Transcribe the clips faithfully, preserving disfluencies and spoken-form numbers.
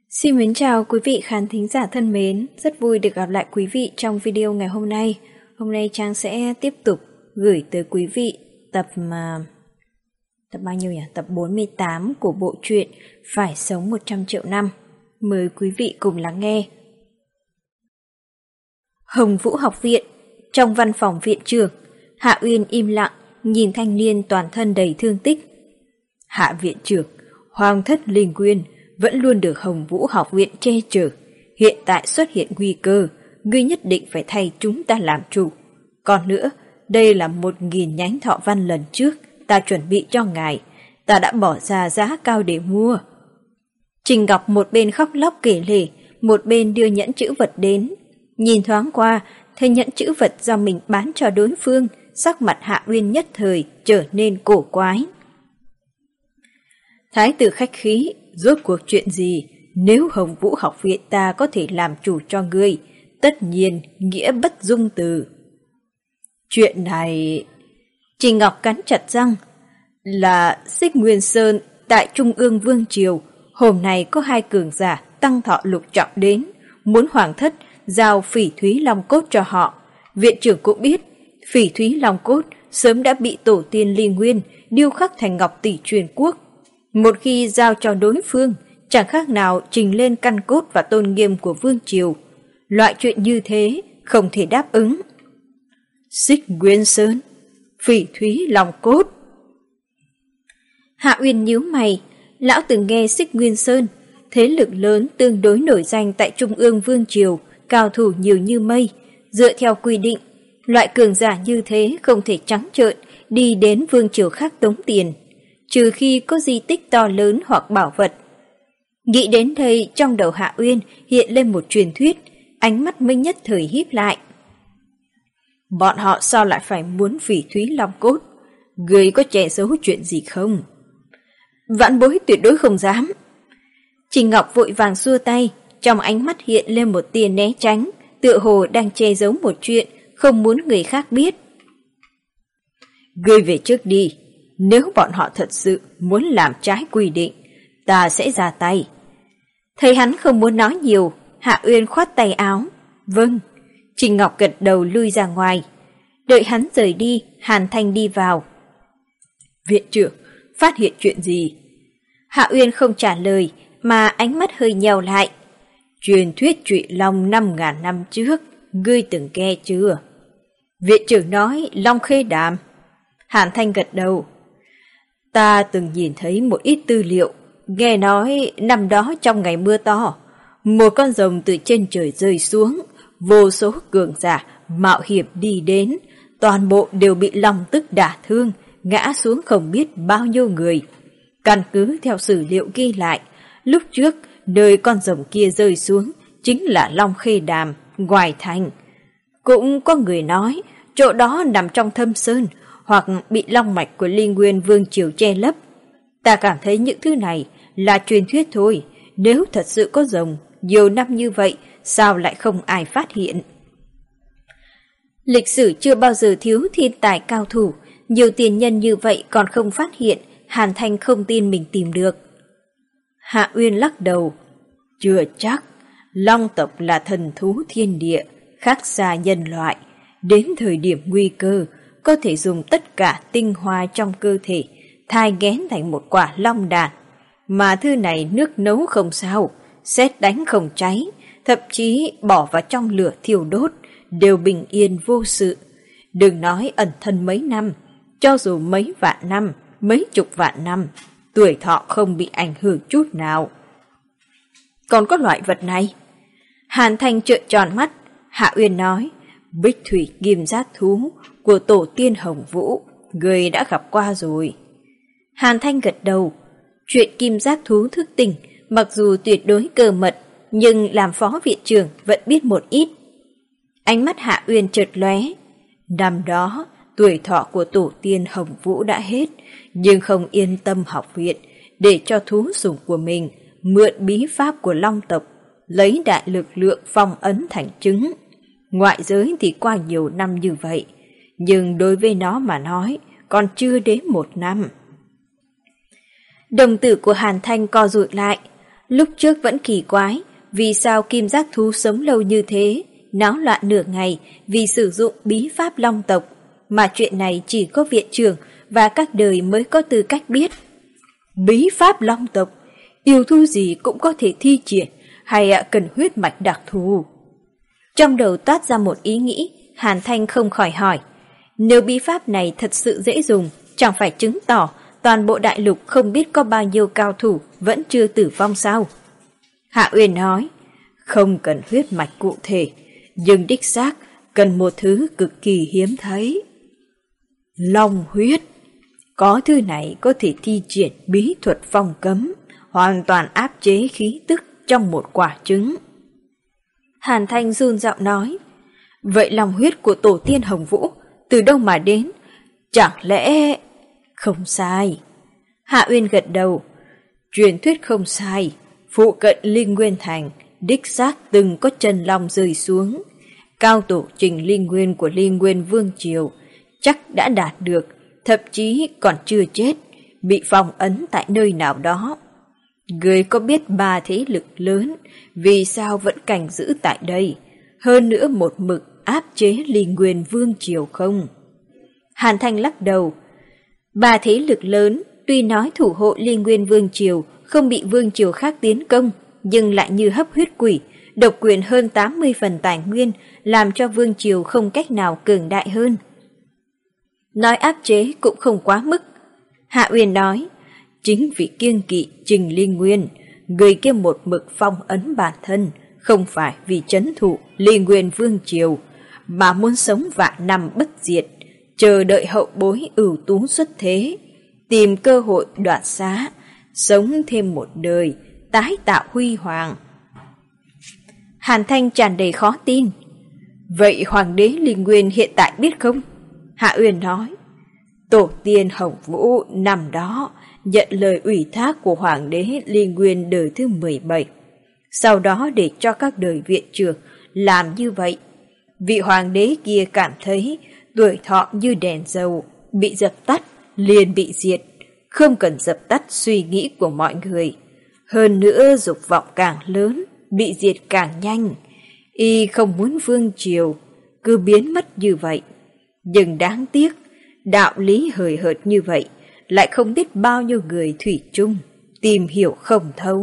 Xin mến chào quý vị khán thính giả thân mến, rất vui được gặp lại quý vị trong video ngày hôm nay. Hôm nay Trang sẽ tiếp tục gửi tới quý vị tập mà tập bao nhiêu nhỉ? Tập bốn mươi tám của bộ truyện Phải sống một trăm triệu năm. Mời quý vị cùng lắng nghe. Hồng Vũ học viện, trong văn phòng viện trưởng, Hạ Uyên im lặng nhìn thanh niên toàn thân đầy thương tích. Hạ viện trưởng, Hoàng thất Linh Nguyên vẫn luôn được Hồng Vũ học viện che chở. Hiện tại xuất hiện nguy cơ, ngươi nhất định phải thay chúng ta làm chủ. Còn nữa, đây là một nghìn nhánh thọ văn lần trước ta chuẩn bị cho ngài. Ta đã bỏ ra giá cao để mua. Trình Ngọc một bên khóc lóc kể lể, một bên đưa nhẫn chữ vật đến. Nhìn thoáng qua, thấy nhẫn chữ vật do mình bán cho đối phương, sắc mặt Hạ Uyên nhất thời trở nên cổ quái. Thái tử khách khí, rốt cuộc chuyện gì? Nếu Hồng Vũ học viện ta có thể làm chủ cho ngươi, tất nhiên nghĩa bất dung từ. Chuyện này... Trình Ngọc cắn chặt răng. Là Xích Nguyên Sơn tại Trung ương Vương Triều, hôm nay có hai cường giả tăng thọ lục trọng đến, muốn Hoàng thất giao Phỉ Thúy Long Cốt cho họ. Viện trưởng cũng biết, Phỉ Thúy Long Cốt sớm đã bị tổ tiên Ly Nguyên điêu khắc thành ngọc tỷ truyền quốc. Một khi giao cho đối phương, chẳng khác nào trình lên căn cốt và tôn nghiêm của Vương Triều. Loại chuyện như thế không thể đáp ứng. Xích Nguyên Sơn, Phỉ Thúy Long Cốt. Hạ Uyên nhíu mày, lão từng nghe Xích Nguyên Sơn, thế lực lớn tương đối nổi danh tại Trung ương Vương Triều, cao thủ nhiều như mây. Dựa theo quy định, loại cường giả như thế không thể trắng trợn đi đến Vương Triều khác tống tiền, trừ khi có di tích to lớn hoặc bảo vật. Nghĩ đến đây, trong đầu Hạ Uyên hiện lên một truyền thuyết, ánh mắt Minh nhất thời híp lại. Bọn họ sao lại phải muốn Phỉ Thúy Long Cốt? Người có che giấu chuyện gì không? Vãn bối tuyệt đối không dám. Trình Ngọc vội vàng xua tay, trong ánh mắt hiện lên một tia né tránh, tựa hồ đang che giấu một chuyện, không muốn người khác biết. Ngươi về trước đi. Nếu bọn họ thật sự muốn làm trái quy định, ta sẽ ra tay. Thấy hắn không muốn nói nhiều, Hạ Uyên khoát tay áo. Vâng. Trình Ngọc gật đầu lui ra ngoài. Đợi hắn rời đi, Hàn Thanh đi vào. Viện trưởng, phát hiện chuyện gì? Hạ Uyên không trả lời, mà ánh mắt hơi nhèo lại. Truyền thuyết Trụy Long năm ngàn năm trước, ngươi từng nghe chưa? Viện trưởng nói Long Khê Đàm. Hàn Thanh gật đầu. Ta từng nhìn thấy một ít tư liệu, nghe nói năm đó trong ngày mưa to, một con rồng từ trên trời rơi xuống, vô số cường giả mạo hiểm đi đến, toàn bộ đều bị long tức đả thương, ngã xuống không biết bao nhiêu người. Căn cứ theo sử liệu ghi lại, lúc trước nơi con rồng kia rơi xuống chính là Long Khê Đàm, ngoài thành. Cũng có người nói chỗ đó nằm trong thâm sơn, hoặc bị long mạch của Linh Nguyên Vương Triều che lấp. Ta cảm thấy những thứ này là truyền thuyết thôi, nếu thật sự có rồng, nhiều năm như vậy, sao lại không ai phát hiện? Lịch sử chưa bao giờ thiếu thiên tài cao thủ, nhiều tiền nhân như vậy còn không phát hiện, Hàn Thanh không tin mình tìm được. Hạ Uyên lắc đầu, chưa chắc, long tộc là thần thú thiên địa, khác xa nhân loại, đến thời điểm nguy cơ, có thể dùng tất cả tinh hoa trong cơ thể thai nghén thành một quả long đàn. Mà thứ này nước nấu không sao, sét đánh không cháy, thậm chí bỏ vào trong lửa thiêu đốt, đều bình yên vô sự. Đừng nói ẩn thân mấy năm, cho dù mấy vạn năm, mấy chục vạn năm, tuổi thọ không bị ảnh hưởng chút nào. Còn có loại vật này? Hàn Thanh trợn tròn mắt, Hạ Uyên nói, Bích Thủy Kim Giác Thú của tổ tiên Hồng Vũ, người đã gặp qua rồi. Hàn Thanh gật đầu. Chuyện Kim Giác Thú thức tỉnh, mặc dù tuyệt đối cơ mật, nhưng làm phó viện trưởng vẫn biết một ít. Ánh mắt Hạ Uyên chợt lóe. Năm đó, tuổi thọ của tổ tiên Hồng Vũ đã hết, nhưng không yên tâm học viện, để cho thú sủng của mình mượn bí pháp của long tộc, lấy đại lực lượng phong ấn thành trứng. Ngoại giới thì qua nhiều năm như vậy, nhưng đối với nó mà nói, còn chưa đến một năm. Đồng tử của Hàn Thanh co rụt lại, Lúc trước vẫn kỳ quái, vì sao kim giác thú sống lâu như thế, náo loạn nửa ngày vì sử dụng bí pháp long tộc, mà chuyện này chỉ có viện trưởng và các đời mới có tư cách biết. Bí pháp long tộc, yêu thú gì cũng có thể thi triển, hay cần huyết mạch đặc thù? Trong đầu toát ra một ý nghĩ, Hàn Thanh không khỏi hỏi, nếu bí pháp này thật sự dễ dùng, chẳng phải chứng tỏ toàn bộ đại lục không biết có bao nhiêu cao thủ vẫn chưa tử vong sao? Hạ Uyên nói, không cần huyết mạch cụ thể, nhưng đích xác cần một thứ cực kỳ hiếm thấy. Long huyết. Có thứ này có thể thi triển bí thuật phong cấm, hoàn toàn áp chế khí tức trong một quả trứng. Hàn Thanh run giọng nói, vậy lòng huyết của tổ tiên Hồng Vũ từ đâu mà đến? Chẳng lẽ... Không sai. Hạ Uyên gật đầu, truyền thuyết không sai, phụ cận Linh Nguyên Thành đích xác từng có chân long rơi xuống. Cao tổ trình linh nguyên của Linh Nguyên Vương Triều chắc đã đạt được, thậm chí còn chưa chết, bị phong ấn tại nơi nào đó. Người có biết ba thế lực lớn vì sao vẫn cảnh giữ tại đây, hơn nữa một mực áp chế Linh Nguyên Vương Triều không? Hàn Thanh lắc đầu. Ba thế lực lớn tuy nói thủ hộ Linh Nguyên Vương Triều không bị Vương Triều khác tiến công, nhưng lại như hấp huyết quỷ, độc quyền hơn tám mươi phần tài nguyên, làm cho Vương Triều không cách nào cường đại hơn. Nói áp chế cũng không quá mức. Hạ Uyên nói, chính vì kiêng kỵ Trình Linh Nguyên, người kia một mực phong ấn bản thân, không phải vì trấn thủ Linh Nguyên Vương Triều, mà muốn sống vạn năm bất diệt, chờ đợi hậu bối ưu tú xuất thế, tìm cơ hội đoạt xá, sống thêm một đời, tái tạo huy hoàng. Hàn Thanh tràn đầy khó tin. Vậy Hoàng đế Linh Nguyên hiện tại biết không? Hạ Uyên nói, tổ tiên Hồng Vũ năm đó nhận lời ủy thác của Hoàng đế Linh Nguyên đời thứ mười bảy, sau đó để cho các đời viện trưởng làm như vậy. Vị Hoàng đế kia cảm thấy tuổi thọ như đèn dầu, bị dập tắt liền bị diệt, không cần dập tắt suy nghĩ của mọi người. Hơn nữa dục vọng càng lớn, bị diệt càng nhanh. Y không muốn Vương Triều cứ biến mất như vậy. Nhưng đáng tiếc, đạo lý hời hợt như vậy lại không biết bao nhiêu người thủy chung tìm hiểu không thấu.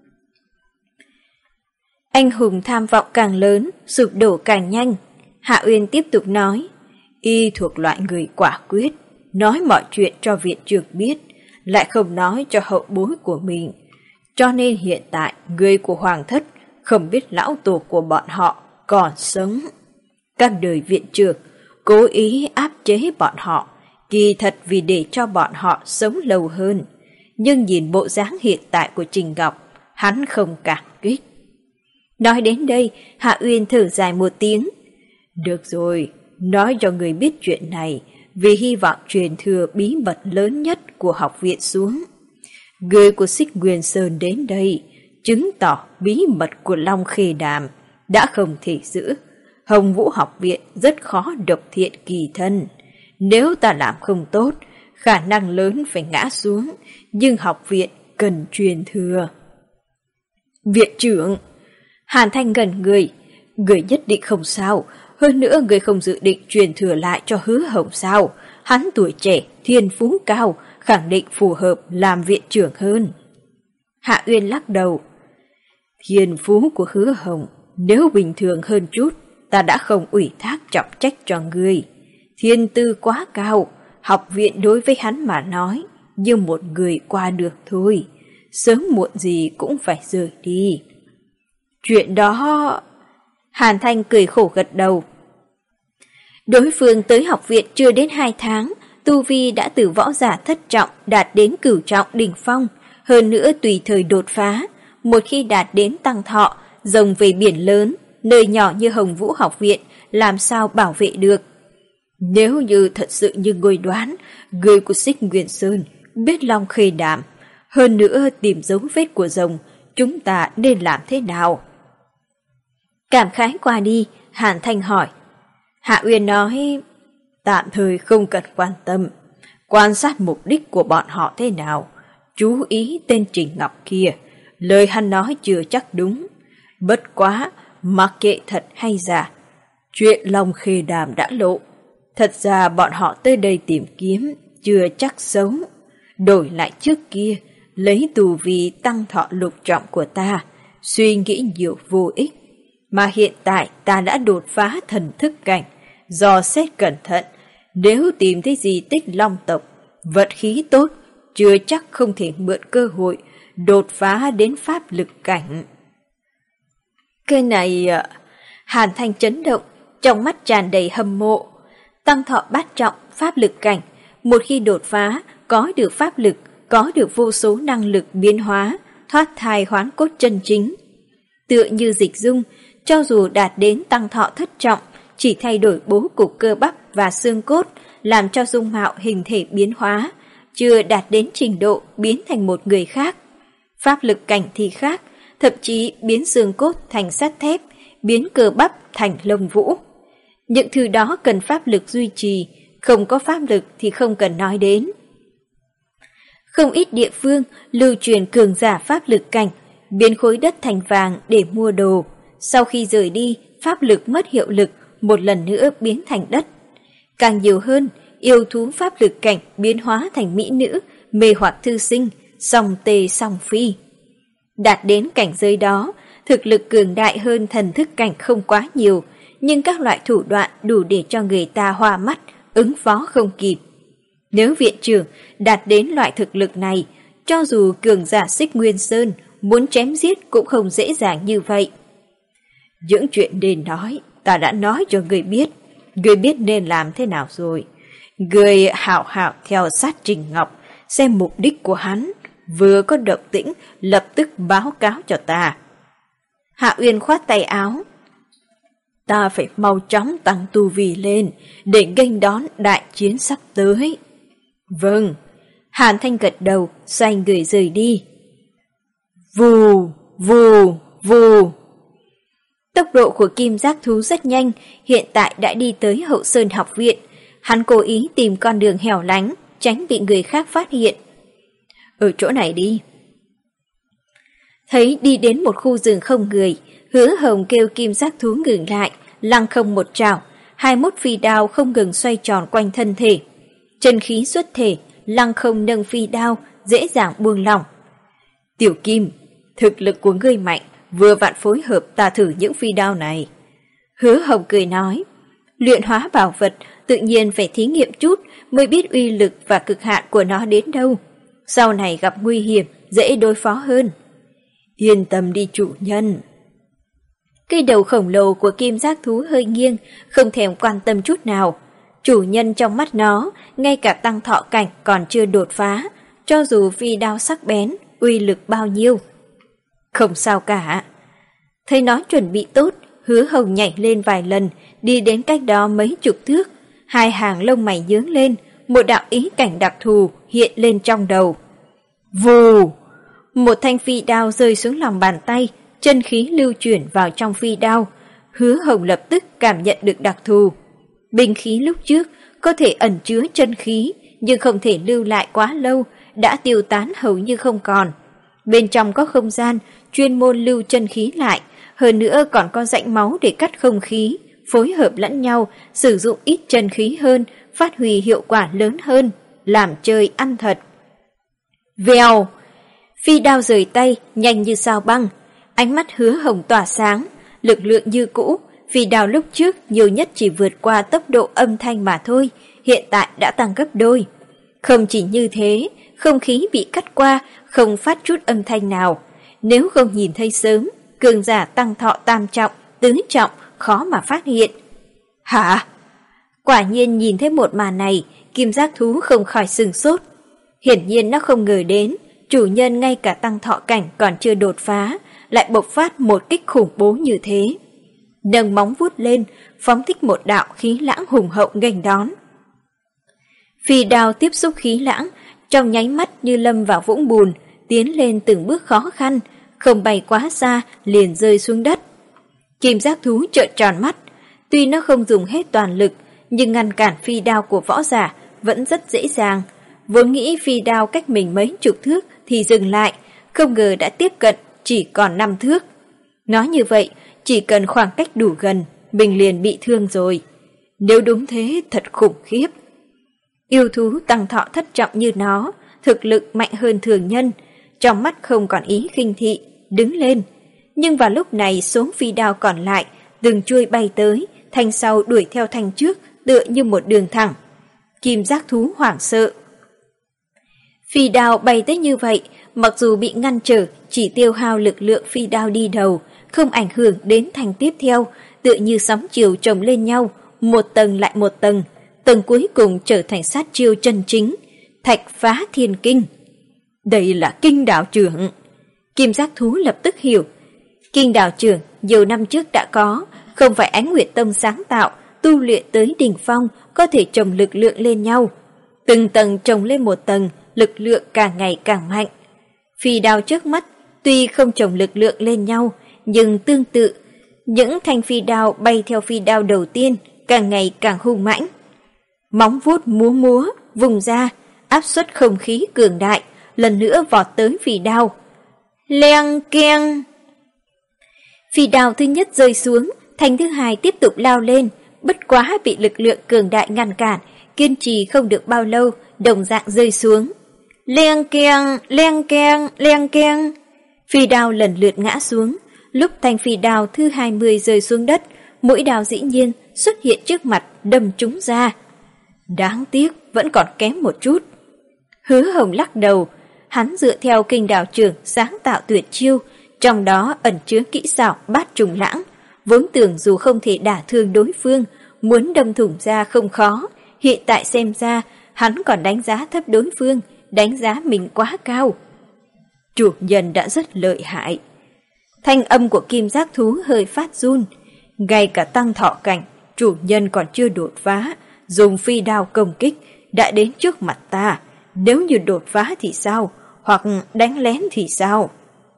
Anh hùng tham vọng càng lớn, sụp đổ càng nhanh. Hạ Uyên tiếp tục nói, y thuộc loại người quả quyết, nói mọi chuyện cho viện trưởng biết, lại không nói cho hậu bối của mình. Cho nên hiện tại người của Hoàng thất không biết lão tổ của bọn họ còn sống. Các đời viện trưởng cố ý áp chế bọn họ, kỳ thật vì để cho bọn họ sống lâu hơn. Nhưng nhìn bộ dáng hiện tại của Trình Ngọc, hắn không cảm kích. Nói đến đây, Hạ Uyên thở dài một tiếng. Được rồi, nói cho người biết chuyện này, vì hy vọng truyền thừa bí mật lớn nhất của học viện xuống. Người của Xích Nguyên Sơn đến đây, chứng tỏ bí mật của Long Khê Đàm đã không thể giữ. Hồng Vũ học viện rất khó độc thiện kỳ thân. Nếu ta làm không tốt, khả năng lớn phải ngã xuống, nhưng học viện cần truyền thừa. Viện trưởng! Hàn Thanh gần người. Người nhất định không sao. Hơn nữa người không dự định truyền thừa lại cho Hứa Hồng sao. Hắn tuổi trẻ, thiên phú cao, khẳng định phù hợp làm viện trưởng hơn. Hạ Uyên lắc đầu. Thiên phú của Hứa Hồng nếu bình thường hơn chút, ta đã không ủy thác trọng trách cho ngươi. Thiên tư quá cao, học viện đối với hắn mà nói như một người qua được thôi, sớm muộn gì cũng phải rời đi. Chuyện đó... Hàn Thanh cười khổ gật đầu. Đối phương tới học viện chưa đến hai tháng, tu vi đã từ võ giả thất trọng đạt đến cửu trọng đỉnh phong, hơn nữa tùy thời đột phá. Một khi đạt đến tăng thọ, rồng về biển lớn, nơi nhỏ như Hồng Vũ học viện làm sao bảo vệ được. Nếu như thật sự như ngươi đoán, người của Xích Nguyên Sơn biết Long Khê Đàm, hơn nữa tìm dấu vết của rồng, chúng ta nên làm thế nào? Cảm khái qua đi, Hàn Thanh hỏi. Hạ Uyên nói, tạm thời không cần quan tâm, quan sát mục đích của bọn họ thế nào, chú ý tên Trình Ngọc kia, lời hắn nói chưa chắc đúng. Bất quá, mặc kệ thật hay giả, chuyện Long Khê Đàm đã lộ. Thật ra bọn họ tới đây tìm kiếm, chưa chắc xấu. Đổi lại trước kia, lấy tù vì tăng thọ lục trọng của ta, suy nghĩ nhiều vô ích. Mà hiện tại ta đã đột phá thần thức cảnh, dò xét cẩn thận, nếu tìm thấy di tích Long tộc, vận khí tốt, chưa chắc không thể mượn cơ hội đột phá đến pháp lực cảnh. Cái này... Hàn Thanh chấn động, trong mắt tràn đầy hâm mộ. Tăng thọ bát trọng, pháp lực cảnh, một khi đột phá, có được pháp lực, có được vô số năng lực biến hóa, thoát thai hoán cốt chân chính. Tựa như Dịch Dung, cho dù đạt đến tăng thọ thất trọng, chỉ thay đổi bố cục cơ bắp và xương cốt, làm cho dung mạo hình thể biến hóa, chưa đạt đến trình độ biến thành một người khác. Pháp lực cảnh thì khác, thậm chí biến xương cốt thành sắt thép, biến cơ bắp thành lông vũ. Những thứ đó cần pháp lực duy trì, không có pháp lực thì không cần nói đến. Không ít địa phương lưu truyền cường giả pháp lực cảnh, biến khối đất thành vàng để mua đồ. Sau khi rời đi, pháp lực mất hiệu lực, một lần nữa biến thành đất. Càng nhiều hơn, yêu thú pháp lực cảnh biến hóa thành mỹ nữ, mê hoặc thư sinh, song tê song phi. Đạt đến cảnh giới đó, thực lực cường đại hơn thần thức cảnh không quá nhiều, nhưng các loại thủ đoạn đủ để cho người ta hoa mắt, ứng phó không kịp. Nếu viện trưởng đạt đến loại thực lực này, cho dù cường giả Xích Nguyên Sơn muốn chém giết cũng không dễ dàng như vậy. Những chuyện nên nói, ta đã nói cho người biết, người biết nên làm thế nào rồi. Người hảo hảo theo sát Trình Ngọc, xem mục đích của hắn, vừa có động tĩnh lập tức báo cáo cho ta. Hạ Uyên khoát tay áo. Ta phải mau chóng tăng tu vi lên, để nghênh đón đại chiến sắp tới. Vâng. Hàn Thanh gật đầu, xoay người rời đi. Vù, vù, vù. Tốc độ của kim giác thú rất nhanh, hiện tại đã đi tới Hậu Sơn học viện. Hắn cố ý tìm con đường hẻo lánh, tránh bị người khác phát hiện. Ở chỗ này đi. Thấy đi đến một khu rừng không người, Hứa Hồng kêu kim giác thú ngừng lại, lăng không một trảo, hai mốt phi đao không ngừng xoay tròn quanh thân thể. Chân khí xuất thể, lăng không nâng phi đao, dễ dàng buông lỏng. Tiểu Kim, thực lực của ngươi mạnh, vừa vặn phối hợp ta thử những phi đao này. Hứa Hồng cười nói, luyện hóa bảo vật tự nhiên phải thí nghiệm chút mới biết uy lực và cực hạn của nó đến đâu. Sau này gặp nguy hiểm, dễ đối phó hơn. Yên tâm đi chủ nhân. Cây đầu khổng lồ của kim giác thú hơi nghiêng, không thèm quan tâm chút nào. Chủ nhân trong mắt nó, ngay cả tăng thọ cảnh còn chưa đột phá, cho dù phi đao sắc bén, uy lực bao nhiêu. Không sao cả. Thấy nó chuẩn bị tốt, Hứa Hồng nhảy lên vài lần, đi đến cách đó mấy chục thước. Hai hàng lông mày nhướng lên, một đạo ý cảnh đặc thù hiện lên trong đầu. Vù! Một thanh phi đao rơi xuống lòng bàn tay, chân khí lưu chuyển vào trong phi đao. Hứa Hồng lập tức cảm nhận được đặc thù. Binh khí lúc trước có thể ẩn chứa chân khí, nhưng không thể lưu lại quá lâu, đã tiêu tán hầu như không còn. Bên trong có không gian, chuyên môn lưu chân khí lại, hơn nữa còn có rãnh máu để cắt không khí, phối hợp lẫn nhau, sử dụng ít chân khí hơn, phát huy hiệu quả lớn hơn, làm chơi ăn thật. Vèo! Phi đao rời tay, nhanh như sao băng, ánh mắt Hứa Hồng tỏa sáng, lực lượng như cũ, phi đao lúc trước nhiều nhất chỉ vượt qua tốc độ âm thanh mà thôi, hiện tại đã tăng gấp đôi. Không chỉ như thế, không khí bị cắt qua, không phát chút âm thanh nào. Nếu không nhìn thấy sớm, cường giả tăng thọ tam trọng, tứ trọng, khó mà phát hiện. Hả? Quả nhiên nhìn thấy một màn này, kim giác thú không khỏi sửng sốt. Hiển nhiên nó không ngờ đến, chủ nhân ngay cả tăng thọ cảnh còn chưa đột phá, lại bộc phát một kích khủng bố như thế. Nâng móng vuốt lên, phóng thích một đạo khí lãng hùng hậu nghênh đón. Phi đao tiếp xúc khí lãng, trong nháy mắt như lâm vào vũng bùn, tiến lên từng bước khó khăn, không bay quá xa liền rơi xuống đất. Kim giác thú trợn tròn mắt, tuy nó không dùng hết toàn lực, nhưng ngăn cản phi đao của võ giả vẫn rất dễ dàng. Vốn nghĩ phi đao cách mình mấy chục thước thì dừng lại, không ngờ đã tiếp cận chỉ còn năm thước. Nói như vậy, chỉ cần khoảng cách đủ gần, mình liền bị thương rồi. Nếu đúng thế, thật khủng khiếp. Yêu thú tăng thọ thất trọng như nó, thực lực mạnh hơn thường nhân, trong mắt không còn ý khinh thị, đứng lên. Nhưng vào lúc này số phi đao còn lại, từng chuôi bay tới, thanh sau đuổi theo thanh trước, tựa như một đường thẳng. Kim giác thú hoảng sợ. Phi đao bay tới như vậy, mặc dù bị ngăn trở, chỉ tiêu hao lực lượng phi đao đi đầu, không ảnh hưởng đến thanh tiếp theo, tựa như sóng chiều chồng lên nhau, một tầng lại một tầng, tầng cuối cùng trở thành sát chiêu chân chính, thạch phá thiên kinh. Đây là kinh đạo trưởng. Kim giác thú lập tức hiểu. Kinh đạo trưởng nhiều năm trước đã có, không phải Ánh Nguyệt Tông sáng tạo, tu luyện tới đỉnh phong có thể chồng lực lượng lên nhau. Từng tầng chồng lên một tầng, lực lượng càng ngày càng mạnh. Phi đao trước mắt tuy không chồng lực lượng lên nhau, nhưng tương tự, những thanh phi đao bay theo phi đao đầu tiên càng ngày càng hung mãnh. Móng vuốt múa múa, vùng ra, áp suất không khí cường đại, lần nữa vọt tới phi đao. Leng keng! Phi đao thứ nhất rơi xuống, thanh thứ hai tiếp tục lao lên, bất quá bị lực lượng cường đại ngăn cản, kiên trì không được bao lâu, đồng dạng rơi xuống. Leng keng, leng keng, leng keng. Phi đao lần lượt ngã xuống, lúc thanh phi đao thứ hai mươi rơi xuống đất, mũi đao dĩ nhiên xuất hiện trước mặt, đâm trúng ra. Đáng tiếc, vẫn còn kém một chút. Hứa Hồng lắc đầu, hắn dựa theo kinh đạo trưởng sáng tạo tuyệt chiêu, trong đó ẩn chứa kỹ xảo bát trùng lãng, vốn tưởng dù không thể đả thương đối phương, muốn đâm thủng ra không khó, hiện tại xem ra hắn còn đánh giá thấp đối phương, đánh giá mình quá cao. Chủ nhân đã rất lợi hại. Thanh âm của kim giác thú hơi phát run, ngay cả tăng thọ cảnh, chủ nhân còn chưa đột phá, dùng phi đao công kích, đã đến trước mặt ta, nếu như đột phá thì sao, hoặc đánh lén thì sao?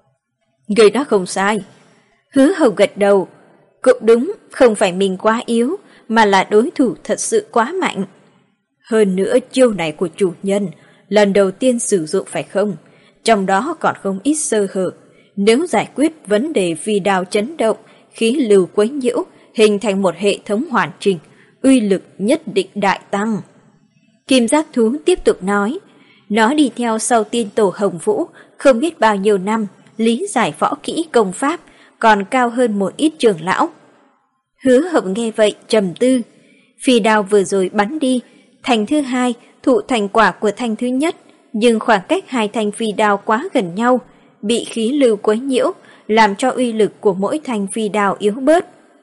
Người đó không sai. Hứa Hồng gật đầu, cũng đúng, không phải mình quá yếu, mà là đối thủ thật sự quá mạnh. Hơn nữa chiêu này của chủ nhân, lần đầu tiên sử dụng phải không? Trong đó còn không ít sơ hở. Nếu giải quyết vấn đề phi đao chấn động, khí lưu quấy nhiễu, hình thành một hệ thống hoàn chỉnh, uy lực nhất định đại tăng. Kim giác thú tiếp tục nói, nó đi theo sau tiên tổ Hồng Vũ, không biết bao nhiêu năm, lý giải võ kỹ công pháp, còn cao hơn một ít trưởng lão. Hứa Hồng nghe vậy trầm tư, phi đao vừa rồi bắn đi, thành thứ hai thụ thành quả của thanh thứ nhất, nhưng khoảng cách hai thanh phi đao quá gần nhau, bị khí lưu quấy nhiễu, làm cho uy lực của mỗi thanh phi đao yếu bớt.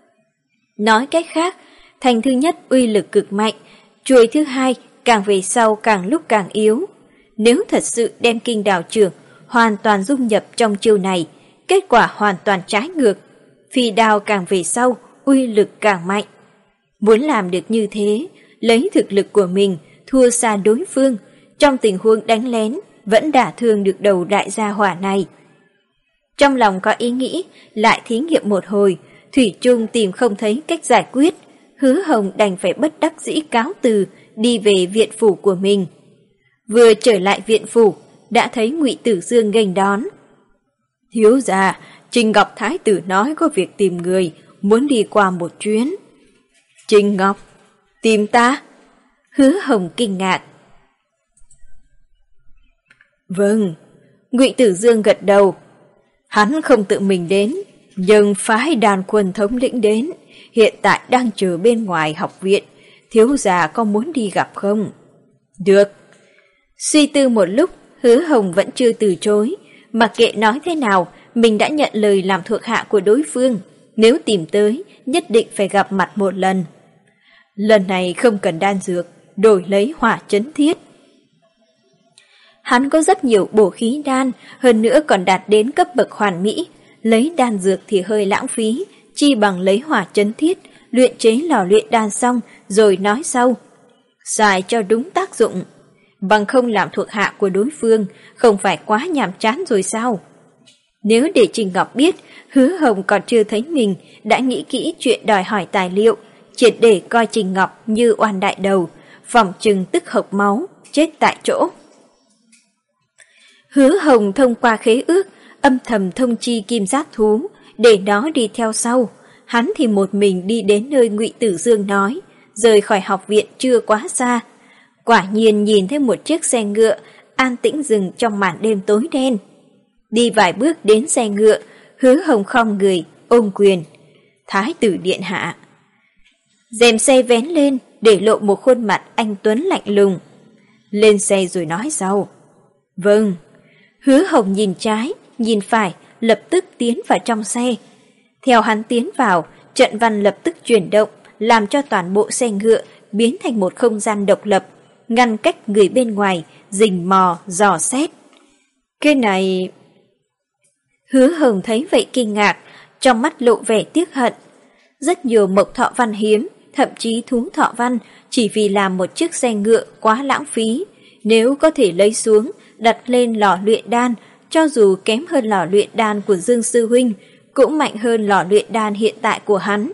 Nói cách khác, thanh thứ nhất uy lực cực mạnh, chuôi thứ hai càng về sau càng lúc càng yếu. Nếu thật sự đem kinh đạo trưởng hoàn toàn dung nhập trong chiêu này, kết quả hoàn toàn trái ngược, phi đao càng về sau, uy lực càng mạnh. Muốn làm được như thế, lấy thực lực của mình thua xa đối phương, trong tình huống đánh lén vẫn đả thương được đầu đại gia hỏa này. Trong lòng có ý nghĩ, lại thí nghiệm một hồi, thủy chung tìm không thấy cách giải quyết, Hứa Hồng đành phải bất đắc dĩ cáo từ, đi về viện phủ của mình. Vừa trở lại viện phủ, đã thấy Ngụy Tử Dương nghênh đón. Thiếu gia, Trình Ngọc Thái tử nói có việc tìm người, muốn đi qua một chuyến. Trình Ngọc, tìm ta? Hứa Hồng kinh ngạc. Vâng, Ngụy Tử Dương gật đầu. Hắn không tự mình đến, nhưng phái đàn quân thống lĩnh đến, hiện tại đang chờ bên ngoài học viện. Thiếu gia có muốn đi gặp không? Được. Suy tư một lúc, Hứa Hồng vẫn chưa từ chối. Mặc kệ nói thế nào, mình đã nhận lời làm thuộc hạ của đối phương. Nếu tìm tới, nhất định phải gặp mặt một lần. Lần này không cần đan dược, đổi lấy hỏa chấn thiết. Hắn có rất nhiều bổ khí đan, hơn nữa còn đạt đến cấp bậc hoàn mỹ. Lấy đan dược thì hơi lãng phí, chi bằng lấy hỏa chấn thiết, luyện chế lò luyện đan xong rồi nói sau. Xài cho đúng tác dụng, bằng không làm thuộc hạ của đối phương, không phải quá nhàm chán rồi sao? Nếu để Trình Ngọc biết, Hứa Hồng còn chưa thấy mình, đã nghĩ kỹ chuyện đòi hỏi tài liệu, triệt để coi Trình Ngọc như oan đại đầu, phỏng chừng tức hộc máu, chết tại chỗ. Hứa Hồng thông qua khế ước, âm thầm thông chi Kim Giác Thú, để nó đi theo sau. Hắn thì một mình đi đến nơi Ngụy Tử Dương nói, rời khỏi học viện chưa quá xa. Quả nhiên nhìn thấy một chiếc xe ngựa an tĩnh dừng trong màn đêm tối đen. Đi vài bước đến xe ngựa, Hứa Hồng khom người, ôm quyền. Thái tử điện hạ. Rèm xe vén lên, để lộ một khuôn mặt anh tuấn lạnh lùng. Lên xe rồi nói sau. Vâng. Hứa Hồng nhìn trái, nhìn phải, lập tức tiến vào trong xe. Theo hắn tiến vào, trận văn lập tức chuyển động, làm cho toàn bộ xe ngựa biến thành một không gian độc lập, ngăn cách người bên ngoài, rình mò, dò xét. Cái này... Hứa Hồng thấy vậy kinh ngạc, trong mắt lộ vẻ tiếc hận. Rất nhiều mộc thọ văn hiếm, thậm chí thú thọ văn, chỉ vì làm một chiếc xe ngựa quá lãng phí. Nếu có thể lấy xuống, đặt lên lò luyện đan, cho dù kém hơn lò luyện đan của Dương Sư Huynh, cũng mạnh hơn lò luyện đan hiện tại của hắn.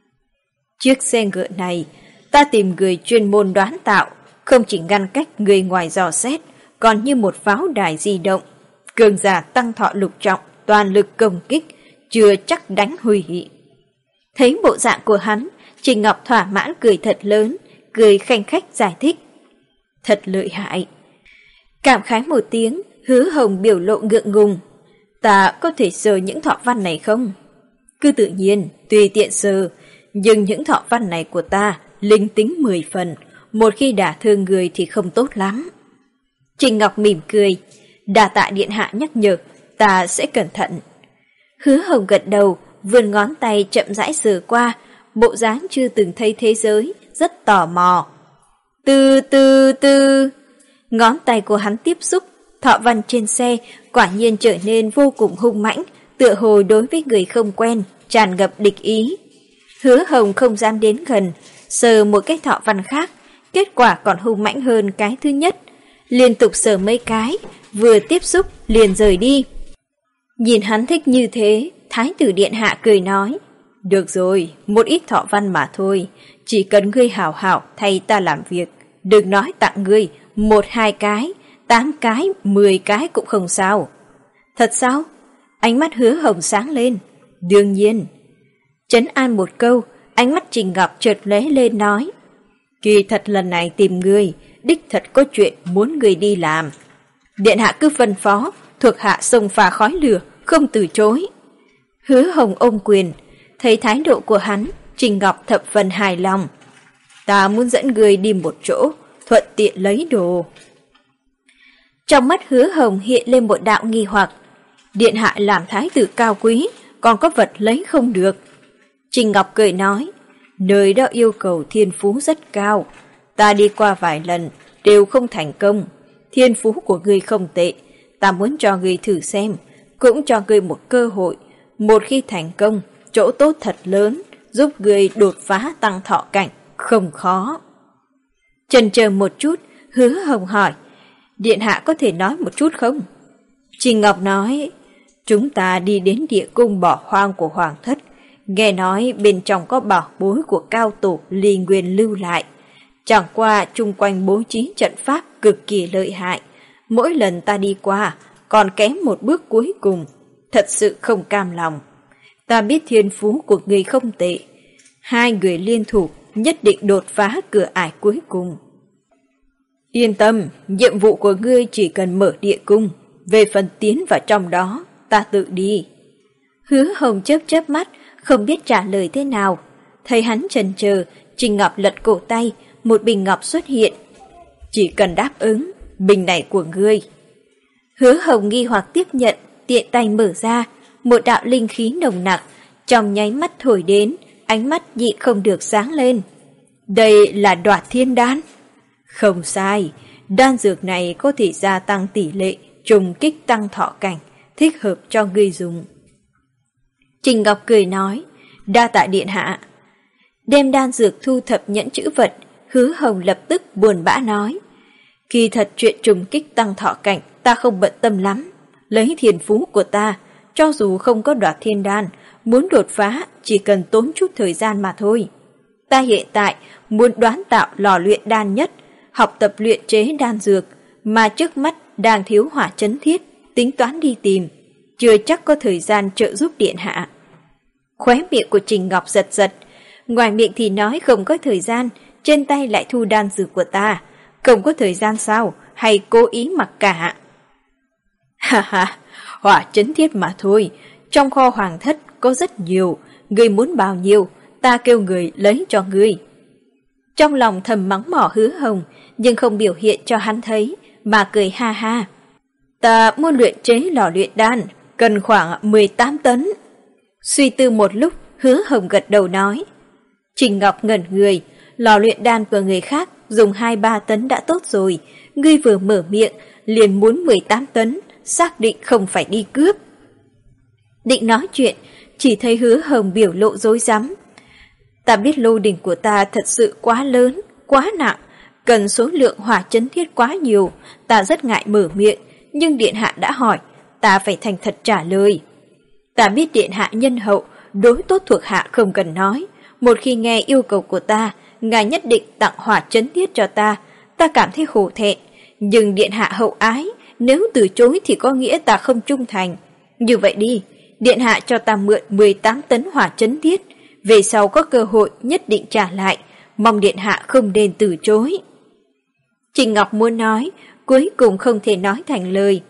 Chiếc xe ngựa này, ta tìm người chuyên môn đoán tạo, không chỉ ngăn cách người ngoài dò xét, còn như một pháo đài di động. Cường giả tăng thọ lục trọng, toàn lực công kích, chưa chắc đánh hủy. Thấy bộ dạng của hắn, Trình Ngọc thỏa mãn cười thật lớn, cười khanh khách giải thích. Thật lợi hại. Cảm khái một tiếng, Hứa Hồng biểu lộ ngượng ngùng. Ta có thể sờ những thọ văn này không? Cứ tự nhiên, tùy tiện sờ, nhưng những thọ văn này của ta linh tính mười phần, một khi đả thương người thì không tốt lắm. Trình Ngọc mỉm cười, đa tạ điện hạ nhắc nhở, ta sẽ cẩn thận. Hứa Hồng gật đầu, vươn ngón tay chậm rãi sờ qua, bộ dáng chưa từng thấy thế giới, rất tò mò. Từ từ từ, ngón tay của hắn tiếp xúc, thọ văn trên xe quả nhiên trở nên vô cùng hung mãnh, tựa hồ đối với người không quen, tràn ngập địch ý. Hứa Hồng không dám đến gần, sờ một cái thọ văn khác, kết quả còn hung mãnh hơn cái thứ nhất. Liên tục sờ mấy cái, vừa tiếp xúc liền rời đi. Nhìn hắn thích như thế, Thái tử điện hạ cười nói, được rồi, một ít thọ văn mà thôi, chỉ cần ngươi hảo hảo thay ta làm việc, đừng nói tặng ngươi một hai cái, tám cái, mười cái cũng không sao. Thật sao? Ánh mắt Hứa Hồng sáng lên. Đương nhiên. Trấn an một câu, ánh mắt Trình Ngọc chợt lóe lên nói, kỳ thật lần này tìm ngươi, đích thật có chuyện muốn ngươi đi làm. Điện hạ cứ phân phó, thuộc hạ xông pha khói lửa, không từ chối. Hứa Hồng ôm quyền, thấy thái độ của hắn, Trình Ngọc thập phần hài lòng. Ta muốn dẫn ngươi đi một chỗ, thuận tiện lấy đồ. Trong mắt Hứa Hồng hiện lên một đạo nghi hoặc. Điện hạ làm thái tử cao quý, còn có vật lấy không được. Trình Ngọc cười nói, nơi đó yêu cầu thiên phú rất cao. Ta đi qua vài lần, đều không thành công. Thiên phú của ngươi không tệ, ta muốn cho ngươi thử xem, cũng cho ngươi một cơ hội. Một khi thành công, chỗ tốt thật lớn, giúp ngươi đột phá tăng thọ cảnh, không khó. Chần chờ một chút, Hứa Hồng hỏi, điện hạ có thể nói một chút không? Trình Ngọc nói, chúng ta đi đến địa cung bỏ hoang của Hoàng thất, nghe nói bên trong có bảo bối của cao tổ Ly Nguyên lưu lại. Chẳng qua chung quanh bố trí trận pháp cực kỳ lợi hại, mỗi lần ta đi qua còn kém một bước cuối cùng, thật sự không cam lòng. Ta biết thiên phú của người không tệ, hai người liên thủ nhất định đột phá cửa ải cuối cùng. Yên tâm, nhiệm vụ của ngươi chỉ cần mở địa cung, về phần tiến vào trong đó, ta tự đi. Hứa Hồng chớp chớp mắt, không biết trả lời thế nào. Thấy hắn chần chờ, Trình Ngọc lật cổ tay, một bình ngọc xuất hiện. Chỉ cần đáp ứng, bình này của ngươi. Hứa Hồng nghi hoặc tiếp nhận, tiện tay mở ra, một đạo linh khí nồng nặc, trong nháy mắt thổi đến, ánh mắt nhịn không được sáng lên. Đây là Đoạt Thiên Đan. Không sai, đan dược này có thể gia tăng tỷ lệ trùng kích tăng thọ cảnh, thích hợp cho ngươi dùng. Trình Ngọc cười nói, đa tạ điện hạ. Đem đan dược thu thập nhẫn chữ vật, Hứa Hồng lập tức buồn bã nói, kỳ thật chuyện trùng kích tăng thọ cảnh ta không bận tâm lắm, lấy thiên phú của ta, cho dù không có Đoạt Thiên Đan, muốn đột phá chỉ cần tốn chút thời gian mà thôi. Ta hiện tại muốn đoán tạo lò luyện đan nhất, học tập luyện chế đan dược, mà trước mắt đang thiếu hỏa chấn thiết, tính toán đi tìm. chưa chắc có thời gian trợ giúp điện hạ. Khóe miệng của Trình Ngọc giật giật, ngoài miệng thì nói không có thời gian, trên tay lại thu đan dược của ta, không có thời gian sao, hay cố ý mặc cả? Ha ha, hỏa chấn thiết mà thôi, trong kho hoàng thất có rất nhiều, ngươi muốn bao nhiêu, ta kêu người lấy cho ngươi. Trong lòng thầm mắng mỏ Hứa Hồng, nhưng không biểu hiện cho hắn thấy, mà cười ha ha. Ta muốn luyện chế lò luyện đan, cần khoảng mười tám tấn. Suy tư một lúc, Hứa Hồng gật đầu nói. Trình Ngọc ngẩn người, lò luyện đan của người khác dùng hai ba tấn đã tốt rồi, ngươi vừa mở miệng, liền muốn mười tám tấn, xác định không phải đi cướp. Định nói chuyện, chỉ thấy Hứa Hồng biểu lộ rối rắm. Ta biết lô đỉnh của ta thật sự quá lớn, quá nặng, cần số lượng hỏa chấn thiết quá nhiều, ta rất ngại mở miệng, nhưng điện hạ đã hỏi, ta phải thành thật trả lời. Ta biết điện hạ nhân hậu, đối tốt thuộc hạ không cần nói, một khi nghe yêu cầu của ta, ngài nhất định tặng hỏa chấn thiết cho ta, ta cảm thấy hổ thẹn, nhưng điện hạ hậu ái, nếu từ chối thì có nghĩa ta không trung thành. Như vậy đi, điện hạ cho ta mượn mười tám tấn hỏa chấn thiết, về sau có cơ hội nhất định trả lại, mong điện hạ không nên từ chối. Trình Ngọc muốn nói, cuối cùng không thể nói thành lời.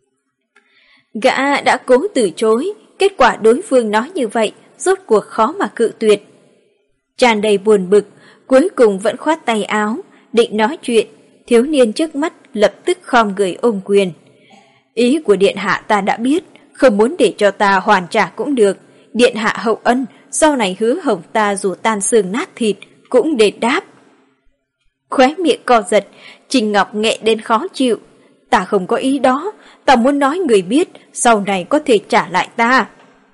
Gã đã cố từ chối, kết quả đối phương nói như vậy, rốt cuộc khó mà cự tuyệt. Tràn đầy buồn bực, cuối cùng vẫn khoát tay áo, định nói chuyện, thiếu niên trước mắt lập tức khom người ôm quyền. Ý của điện hạ ta đã biết, không muốn để cho ta hoàn trả cũng được, điện hạ hậu ân, sau này Hứa Hồng ta dù tan xương nát thịt, cũng đền đáp. Khóe miệng co giật, Trình Ngọc nghẹn đến khó chịu. Ta không có ý đó, ta muốn nói người biết, sau này có thể trả lại ta.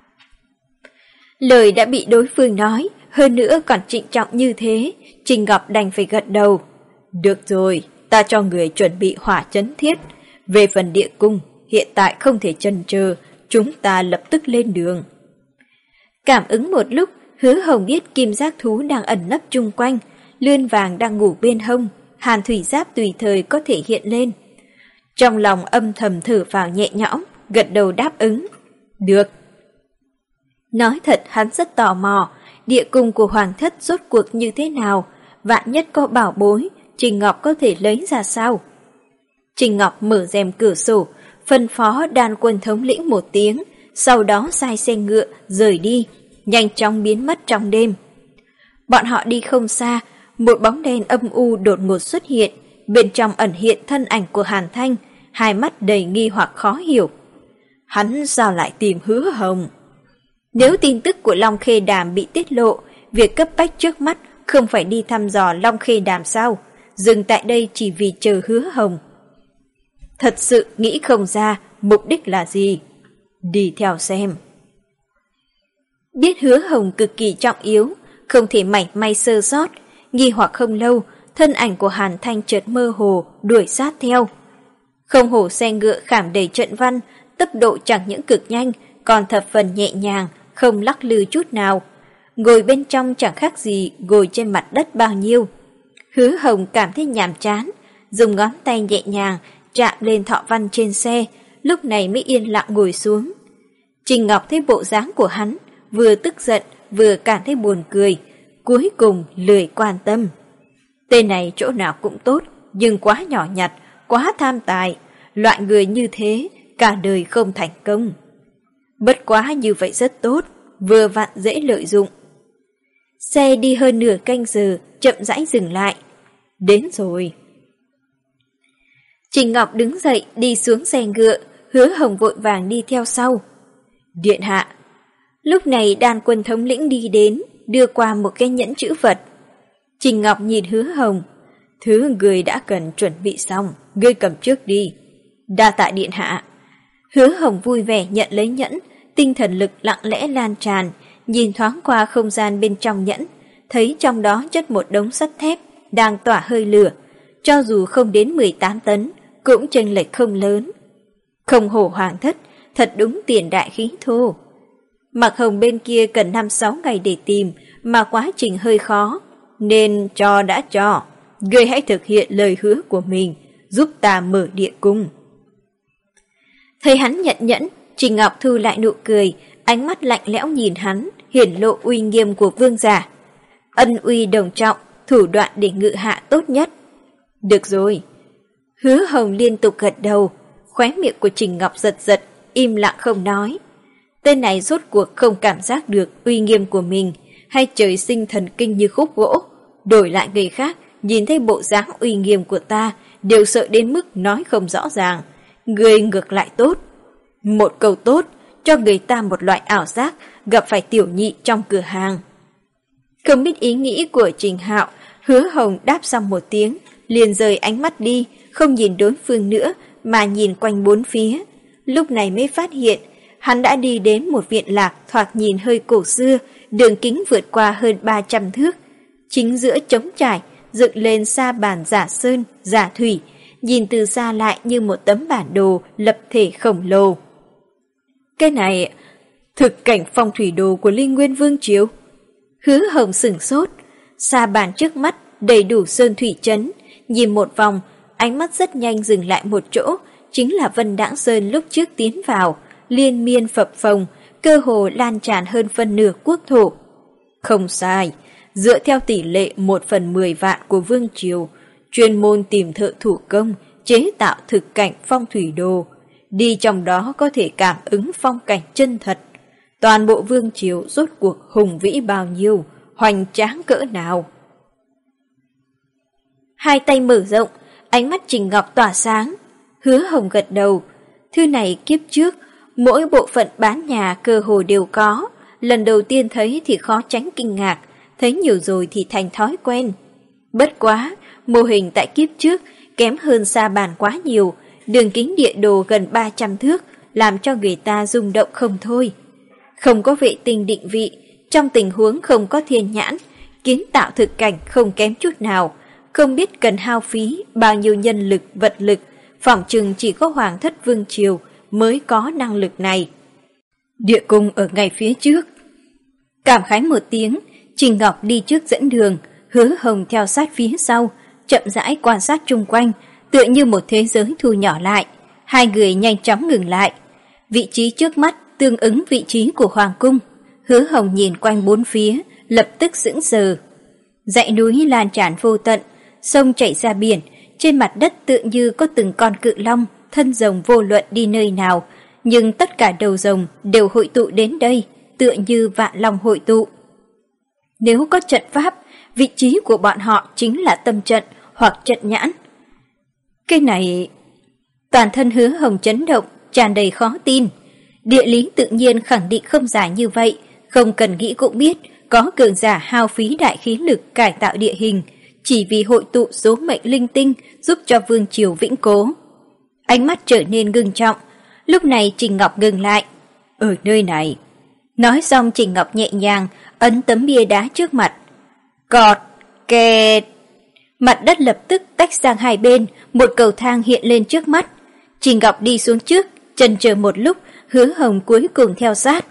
Lời đã bị đối phương nói, hơn nữa còn trịnh trọng như thế, Trình Ngọc đành phải gật đầu. Được rồi, ta cho người chuẩn bị hỏa chấn thiết. Về phần địa cung, hiện tại không thể chần chờ, chúng ta lập tức lên đường. Cảm ứng một lúc, Hứa Hồng biết kim giác thú đang ẩn nấp chung quanh, lươn vàng đang ngủ bên hông, hàn thủy giáp tùy thời có thể hiện lên. Trong lòng âm thầm thở phào nhẹ nhõm, gật đầu đáp ứng. Được. Nói thật hắn rất tò mò, địa cung của hoàng thất rốt cuộc như thế nào, vạn nhất có bảo bối, Trình Ngọc có thể lấy ra sao? Trình Ngọc mở rèm cửa sổ, phân phó đan quân thống lĩnh một tiếng, sau đó sai xe ngựa, rời đi, nhanh chóng biến mất trong đêm. Bọn họ đi không xa, một bóng đen âm u đột ngột xuất hiện, bên trong ẩn hiện thân ảnh của Hàn Thanh, hai mắt đầy nghi hoặc khó hiểu. Hắn sao lại tìm Hứa Hồng? Nếu tin tức của Long Khê Đàm bị tiết lộ, việc cấp bách trước mắt không phải đi thăm dò Long Khê Đàm sao, dừng tại đây chỉ vì chờ Hứa Hồng. Thật sự nghĩ không ra mục đích là gì. Đi theo xem. Biết Hứa Hồng cực kỳ trọng yếu, không thể mảy may sơ sót, nghi hoặc không lâu, thân ảnh của Hàn Thanh chợt mơ hồ, đuổi sát theo. Không hổ xe ngựa khảm đầy trận văn, tốc độ chẳng những cực nhanh, còn thập phần nhẹ nhàng, không lắc lư chút nào. Ngồi bên trong chẳng khác gì ngồi trên mặt đất bao nhiêu. Hứa Hồng cảm thấy nhàm chán, dùng ngón tay nhẹ nhàng chạm lên thọ văn trên xe, lúc này mới yên lặng ngồi xuống. Trình Ngọc thấy bộ dáng của hắn, vừa tức giận, vừa cảm thấy buồn cười, cuối cùng lười quan tâm. Tên này chỗ nào cũng tốt, nhưng quá nhỏ nhặt, quá tham tài, loại người như thế, cả đời không thành công. Bất quá như vậy rất tốt, vừa vặn dễ lợi dụng. Xe đi hơn nửa canh giờ, chậm rãi dừng lại. Đến rồi. Trình Ngọc đứng dậy đi xuống xe ngựa, Hứa Hồng vội vàng đi theo sau. Điện hạ. Lúc này đàn quân thống lĩnh đi đến, đưa qua một cái nhẫn chữ vật. Trình Ngọc nhìn Hứa Hồng. Thứ người đã cần chuẩn bị xong, ngươi cầm trước đi. Đa tạ điện hạ. Hứa Hồng vui vẻ nhận lấy nhẫn, tinh thần lực lặng lẽ lan tràn, nhìn thoáng qua không gian bên trong nhẫn, thấy trong đó chất một đống sắt thép đang tỏa hơi lửa, cho dù không đến mười tám tấn, cũng chênh lệch không lớn. Không hổ hoàng thất, thật đúng tiền đại khí thô. Mạc Hồng bên kia cần năm sáu ngày để tìm, mà quá trình hơi khó, nên cho đã cho. Ngươi hãy thực hiện lời hứa của mình, giúp ta mở địa cung. Thấy hắn nhận nhẫn, Trình Ngọc thu lại nụ cười, ánh mắt lạnh lẽo nhìn hắn, hiển lộ uy nghiêm của vương giả. Ân uy đồng trọng, thủ đoạn để ngự hạ tốt nhất. Được rồi. Hứa Hồng liên tục gật đầu, khóe miệng của Trình Ngọc giật giật, im lặng không nói. Tên này rốt cuộc không cảm giác được uy nghiêm của mình, hay trời sinh thần kinh như khúc gỗ. Đổi lại người khác, nhìn thấy bộ dáng uy nghiêm của ta, đều sợ đến mức nói không rõ ràng. Người ngược lại tốt. Một câu tốt, cho người ta một loại ảo giác gặp phải tiểu nhị trong cửa hàng. Không biết ý nghĩ của Trình Hạo, Hứa Hồng đáp xong một tiếng, liền rời ánh mắt đi, không nhìn đối phương nữa, mà nhìn quanh bốn phía. Lúc này mới phát hiện, hắn đã đi đến một viện lạc thoạt nhìn hơi cổ xưa, đường kính vượt qua hơn ba trăm thước. Chính giữa trống trải, dựng lên sa bàn giả sơn, giả thủy, nhìn từ xa lại như một tấm bản đồ lập thể khổng lồ. Cái này, thực cảnh phong thủy đồ của Linh Nguyên Vương Triều. Hứa Hồng sửng sốt, sa bàn trước mắt đầy đủ sơn thủy trấn, nhìn một vòng, ánh mắt rất nhanh dừng lại một chỗ, chính là Vân Đãng Sơn lúc trước tiến vào, liên miên phập phồng, cơ hồ lan tràn hơn phân nửa quốc thổ. Không sai, dựa theo tỷ lệ một phần mười vạn của Vương Triều, chuyên môn tìm thợ thủ công, chế tạo thực cảnh phong thủy đồ, đi trong đó có thể cảm ứng phong cảnh chân thật. Toàn bộ Vương Triều rốt cuộc hùng vĩ bao nhiêu, hoành tráng cỡ nào. Hai tay mở rộng, ánh mắt Trình Ngọc tỏa sáng. Hứa Hồng gật đầu. Thư này kiếp trước, mỗi bộ phận bán nhà cơ hồ đều có. Lần đầu tiên thấy thì khó tránh kinh ngạc, thấy nhiều rồi thì thành thói quen. Bất quá, mô hình tại kiếp trước kém hơn sa bàn quá nhiều, đường kính địa đồ gần ba trăm thước, làm cho người ta rung động không thôi. Không có vệ tinh định vị, trong tình huống không có thiên nhãn, kiến tạo thực cảnh không kém chút nào, không biết cần hao phí bao nhiêu nhân lực vật lực, phỏng chừng chỉ có Hoàng thất Vương Triều mới có năng lực này. Địa cung ở ngay phía trước. Cảm khái một tiếng, Trình Ngọc đi trước dẫn đường, Hứa Hồng theo sát phía sau, chậm rãi quan sát chung quanh, tựa như một thế giới thu nhỏ lại. Hai người nhanh chóng ngừng lại. Vị trí trước mắt tương ứng vị trí của Hoàng cung. Hứa Hồng nhìn quanh bốn phía, lập tức sững sờ. Dãy núi lan tràn vô tận, sông chảy ra biển, trên mặt đất tựa như có từng con cự long, thân rồng vô luận đi nơi nào, nhưng tất cả đầu rồng đều hội tụ đến đây, tựa như vạn long hội tụ. Nếu có trận pháp, vị trí của bọn họ chính là tâm trận hoặc trận nhãn. Cái này... Toàn thân Hứa Hồng chấn động, tràn đầy khó tin. Địa lý tự nhiên khẳng định không giả như vậy, không cần nghĩ cũng biết, có cường giả hao phí đại khí lực cải tạo địa hình, chỉ vì hội tụ số mệnh linh tinh giúp cho Vương Triều vĩnh cố. Ánh mắt trở nên ngưng trọng, lúc này Trình Ngọc ngừng lại. Ở nơi này. Nói xong Trình Ngọc nhẹ nhàng ấn tấm bia đá trước mặt. Cọt, kẹt. Mặt đất lập tức tách sang hai bên, một cầu thang hiện lên trước mắt. Trình Ngọc đi xuống trước, chần chờ một lúc, Hứa Hồng cuối cùng theo sát.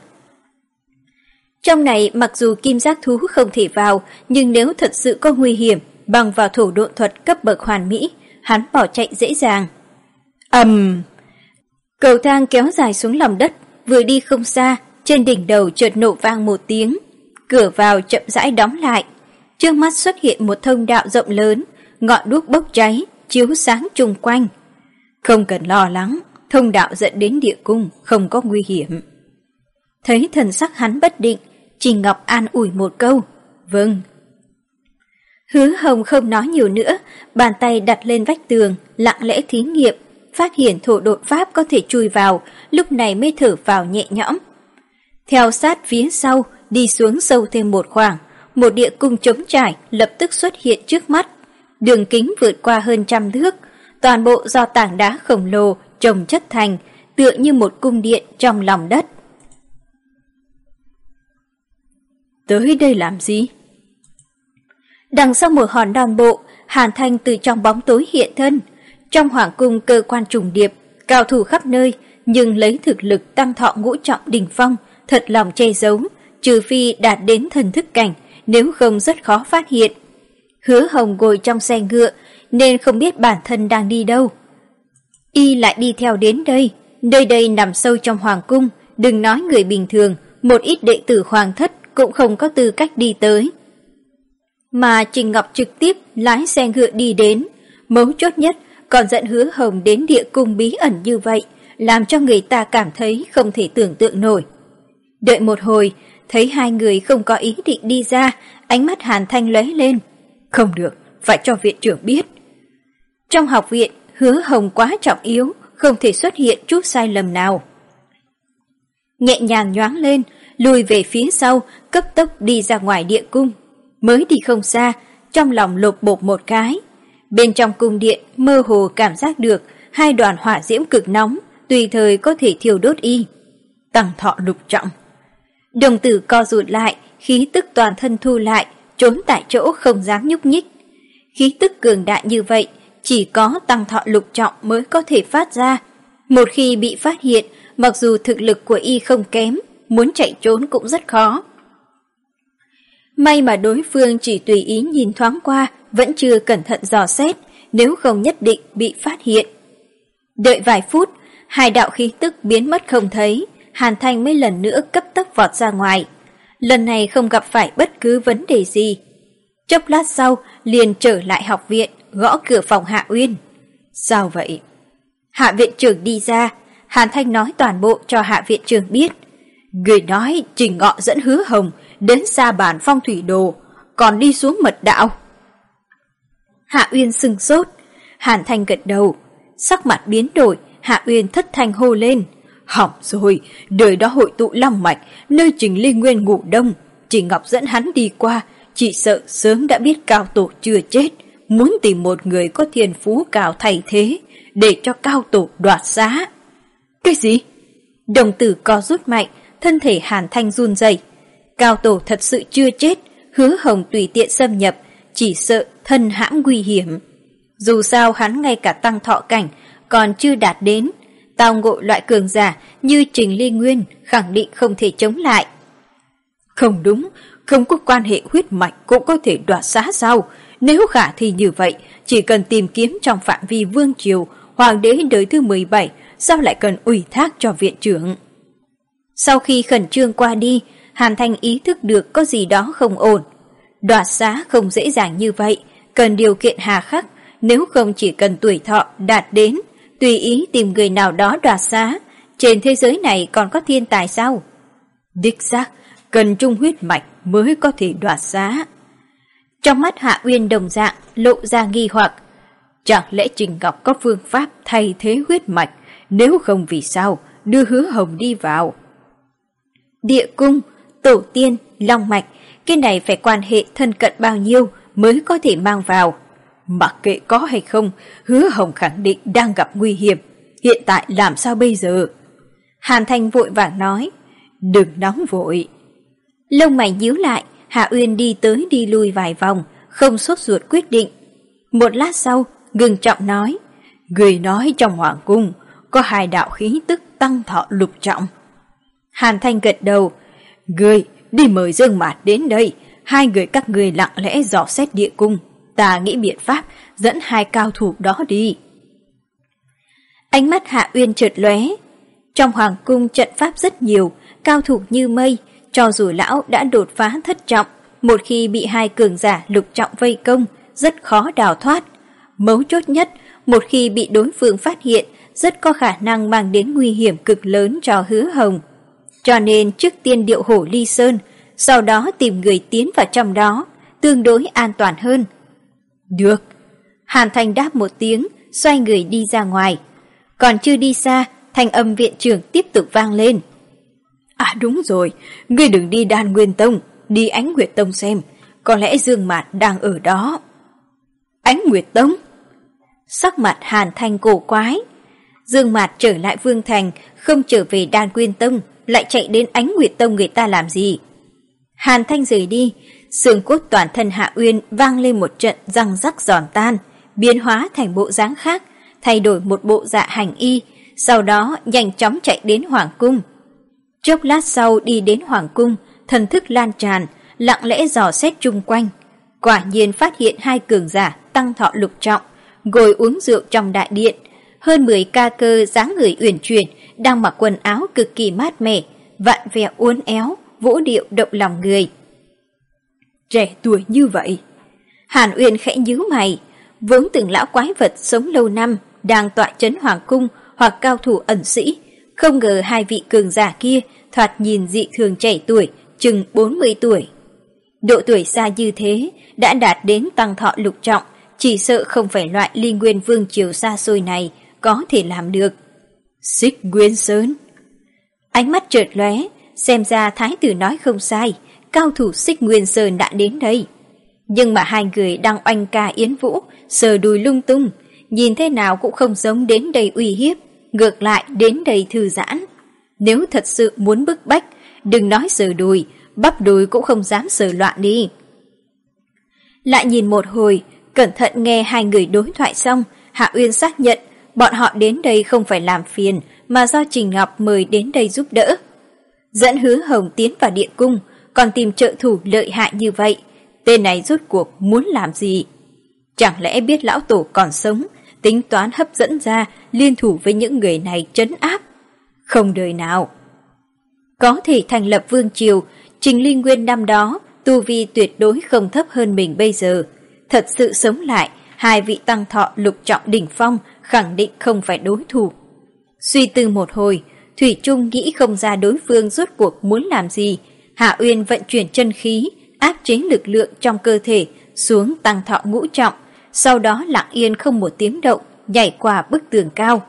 Trong này mặc dù kim giác thú không thể vào, nhưng nếu thật sự có nguy hiểm, bằng vào thổ độn thuật cấp bậc hoàn mỹ, hắn bỏ chạy dễ dàng. Ầm! Um, cầu thang kéo dài xuống lòng đất, vừa đi không xa, trên đỉnh đầu chợt nổ vang một tiếng. Cửa vào chậm rãi đóng lại. Trước mắt xuất hiện một thông đạo rộng lớn, ngọn đuốc bốc cháy, chiếu sáng chung quanh. Không cần lo lắng, thông đạo dẫn đến địa cung, không có nguy hiểm. Thấy thần sắc hắn bất định, Trình Ngọc an ủi một câu. Vâng. Hứa Hồng không nói nhiều nữa, bàn tay đặt lên vách tường, lặng lẽ thí nghiệm, phát hiện thổ độn pháp có thể chui vào, lúc này mới thở vào nhẹ nhõm. Theo sát phía sau, đi xuống sâu thêm một khoảng, một địa cung trống trải lập tức xuất hiện trước mắt. Đường kính vượt qua hơn trăm thước, toàn bộ do tảng đá khổng lồ chồng chất thành, tựa như một cung điện trong lòng đất. Tới đây làm gì? Đằng sau một hòn đòn bộ, Hàn Thanh từ trong bóng tối hiện thân. Trong hoàng cung cơ quan trùng điệp, cao thủ khắp nơi, nhưng lấy thực lực tăng thọ ngũ trọng đỉnh phong, thật lòng che giấu, trừ phi đạt đến thần thức cảnh, nếu không rất khó phát hiện. Hứa Hồng ngồi trong xe ngựa, nên không biết bản thân đang đi đâu. Y lại đi theo đến đây, Nơi đây nằm sâu trong hoàng cung, đừng nói người bình thường, một ít đệ tử hoàng thất cũng không có tư cách đi tới. Mà Trình Ngọc trực tiếp lái xe ngựa đi đến, mấu chốt nhất còn dẫn Hứa Hồng đến địa cung bí ẩn như vậy, làm cho người ta cảm thấy không thể tưởng tượng nổi. Đợi một hồi, thấy hai người không có ý định đi ra, ánh mắt Hàn Thanh lóe lên. Không được, phải cho viện trưởng biết. Trong học viện, Hứa Hồng quá trọng yếu, không thể xuất hiện chút sai lầm nào. Nhẹ nhàng nhoáng lên, lùi về phía sau, cấp tốc đi ra ngoài địa cung. Mới đi không xa, trong lòng lột bột một cái. Bên trong cung điện mơ hồ cảm giác được hai đoàn hỏa diễm cực nóng, tùy thời có thể thiêu đốt y. Tăng thọ lục trọng. Đồng tử co rụt lại, khí tức toàn thân thu lại, trốn tại chỗ không dám nhúc nhích. Khí tức cường đại như vậy, chỉ có tăng thọ lục trọng mới có thể phát ra. Một khi bị phát hiện, mặc dù thực lực của y không kém, muốn chạy trốn cũng rất khó. May mà đối phương chỉ tùy ý nhìn thoáng qua, vẫn chưa cẩn thận dò xét, nếu không nhất định bị phát hiện. Đợi vài phút, hai đạo khí tức biến mất không thấy, Hàn Thanh mới lần nữa cấp tốc vọt ra ngoài. Lần này không gặp phải bất cứ vấn đề gì. Chốc lát sau, liền trở lại học viện, gõ cửa phòng Hạ Uyên. Sao vậy? Hạ viện trưởng đi ra, Hàn Thanh nói toàn bộ cho Hạ viện trưởng biết. Người nói Trình Ngọ dẫn Hứa Hồng đến Sa Bàn Phong Thủy Đồ, còn đi xuống mật đạo. Hạ Uyên sừng sốt, Hàn Thanh gật đầu, sắc mặt biến đổi, Hạ Uyên thất thanh hô lên. Hỏng rồi, đời đó hội tụ long mạch, nơi Trình Ly Nguyên ngủ đông. Trình Ngọc dẫn hắn đi qua, chỉ sợ sớm đã biết Cao Tổ chưa chết, muốn tìm một người có thiên phú cao thay thế, để cho Cao Tổ đoạt xá. Cái gì? Đồng tử co rút mạnh, thân thể Hàn Thanh run rẩy. Cao Tổ thật sự chưa chết, Hứa Hồng tùy tiện xâm nhập, chỉ sợ thân hãm nguy hiểm. Dù sao hắn ngay cả tăng thọ cảnh còn chưa đạt đến, tao ngộ loại cường giả như Trình Ly Nguyên khẳng định không thể chống lại. Không đúng, không có quan hệ huyết mạch cũng có thể đoạt xá sao? Nếu khả thi như vậy, chỉ cần tìm kiếm trong phạm vi vương triều, hoàng đế đời thứ mười bảy, sao lại cần ủy thác cho viện trưởng? Sau khi khẩn trương qua đi, Hàn Thanh ý thức được có gì đó không ổn. Đoạt xá không dễ dàng như vậy, cần điều kiện hà khắc, nếu không chỉ cần tuổi thọ đạt đến, tùy ý tìm người nào đó đoạt xá, trên thế giới này còn có thiên tài sao? Đích xác, cần chung huyết mạch mới có thể đoạt xá. Trong mắt Hạ Uyên đồng dạng lộ ra nghi hoặc, chẳng lẽ Trình Ngọc có phương pháp thay thế huyết mạch, nếu không vì sao đưa Hứa Hồng đi vào? Địa cung, tổ tiên, long mạch, cái này phải quan hệ thân cận bao nhiêu mới có thể mang vào. Mặc kệ có hay không, Hứa Hồng khẳng định đang gặp nguy hiểm. Hiện tại làm sao bây giờ? Hàn Thanh vội vàng nói. Đừng nóng vội. Lông mày nhíu lại, Hạ Uyên đi tới đi lui vài vòng, không sốt ruột quyết định. Một lát sau, ngừng trọng nói. Người nói trong hoàng cung có hai đạo khí tức tăng thọ lục trọng. Hàn Thanh gật đầu. Người đi mời Dương Mạt đến đây, hai người các người lặng lẽ dò xét địa cung. Ta nghĩ biện pháp dẫn hai cao thủ đó đi. Ánh mắt Hạ Uyên chợt lóe. Trong hoàng cung trận pháp rất nhiều, cao thủ như mây, cho dù lão đã đột phá thất trọng, một khi bị hai cường giả lục trọng vây công, rất khó đào thoát. Mấu chốt nhất, một khi bị đối phương phát hiện, rất có khả năng mang đến nguy hiểm cực lớn cho Hứa Hồng. Cho nên trước tiên điệu hổ ly sơn, sau đó tìm người tiến vào trong đó, tương đối an toàn hơn. Được. Hàn Thanh đáp một tiếng, xoay người đi ra ngoài. Còn chưa đi xa, thanh âm viện trưởng tiếp tục vang lên. À đúng rồi, ngươi đừng đi Đan Nguyên Tông, đi Ánh Nguyệt Tông xem, có lẽ Dương Mạt đang ở đó. Ánh Nguyệt Tông? Sắc mặt Hàn Thanh cổ quái. Dương Mạt trở lại Vương Thành, không trở về Đan Nguyên Tông, lại chạy đến Ánh Nguyệt Tông người ta làm gì? Hàn Thanh rời đi, xương cốt toàn thân Hạ Uyên vang lên một trận răng rắc giòn tan, biến hóa thành bộ dáng khác, thay đổi một bộ dạ hành y, sau đó nhanh chóng chạy đến Hoàng Cung. Chốc lát sau đi đến Hoàng Cung, thần thức lan tràn, lặng lẽ dò xét chung quanh. Quả nhiên phát hiện hai cường giả tăng thọ lục trọng, ngồi uống rượu trong đại điện. Hơn mười ca cơ dáng người uyển chuyển, đang mặc quần áo cực kỳ mát mẻ, vặn vẹo uốn éo, vũ điệu động lòng người. Trẻ tuổi như vậy. Hàn Uyên khẽ nhíu mày, vốn từng lão quái vật sống lâu năm, đang tọa trấn hoàng cung hoặc cao thủ ẩn sĩ, không ngờ hai vị cường giả kia thoạt nhìn dị thường trẻ tuổi, chừng bốn mươi tuổi. Độ tuổi xa như thế đã đạt đến tăng thọ lục trọng, chỉ sợ không phải loại Ly Nguyên vương triều xa xôi này có thể làm được. Xích Nguyên Sơn. Ánh mắt chợt lóe, xem ra thái tử nói không sai, cao thủ Xích Nguyên Sơn đã đến đây. Nhưng mà hai người đang oanh ca yến vũ, sờ đùi lung tung, nhìn thế nào cũng không giống đến đây uy hiếp, ngược lại đến đây thư giãn. Nếu thật sự muốn bức bách, đừng nói sờ đùi, bắp đùi cũng không dám sờ loạn đi. Lại nhìn một hồi, cẩn thận nghe hai người đối thoại xong, Hạ Uyên xác nhận bọn họ đến đây không phải làm phiền, mà do Trình Ngọc mời đến đây giúp đỡ. Dẫn Hứa Hồng tiến vào địa cung, còn tìm trợ thủ lợi hại như vậy, tên này rốt cuộc muốn làm gì? Chẳng lẽ biết lão tổ còn sống, tính toán hấp dẫn ra liên thủ với những người này trấn áp? Không đời nào. Có thể thành lập vương triều, Trình Ly Nguyên năm đó tu vi tuyệt đối không thấp hơn mình bây giờ. Thật sự sống lại, hai vị tăng thọ lục trọng đỉnh phong khẳng định không phải đối thủ. Suy tư một hồi, Thủy Trung nghĩ không ra đối phương rốt cuộc muốn làm gì. Hạ Uyên vận chuyển chân khí, áp chế lực lượng trong cơ thể xuống tăng thọ ngũ trọng, sau đó lặng yên không một tiếng động nhảy qua bức tường cao.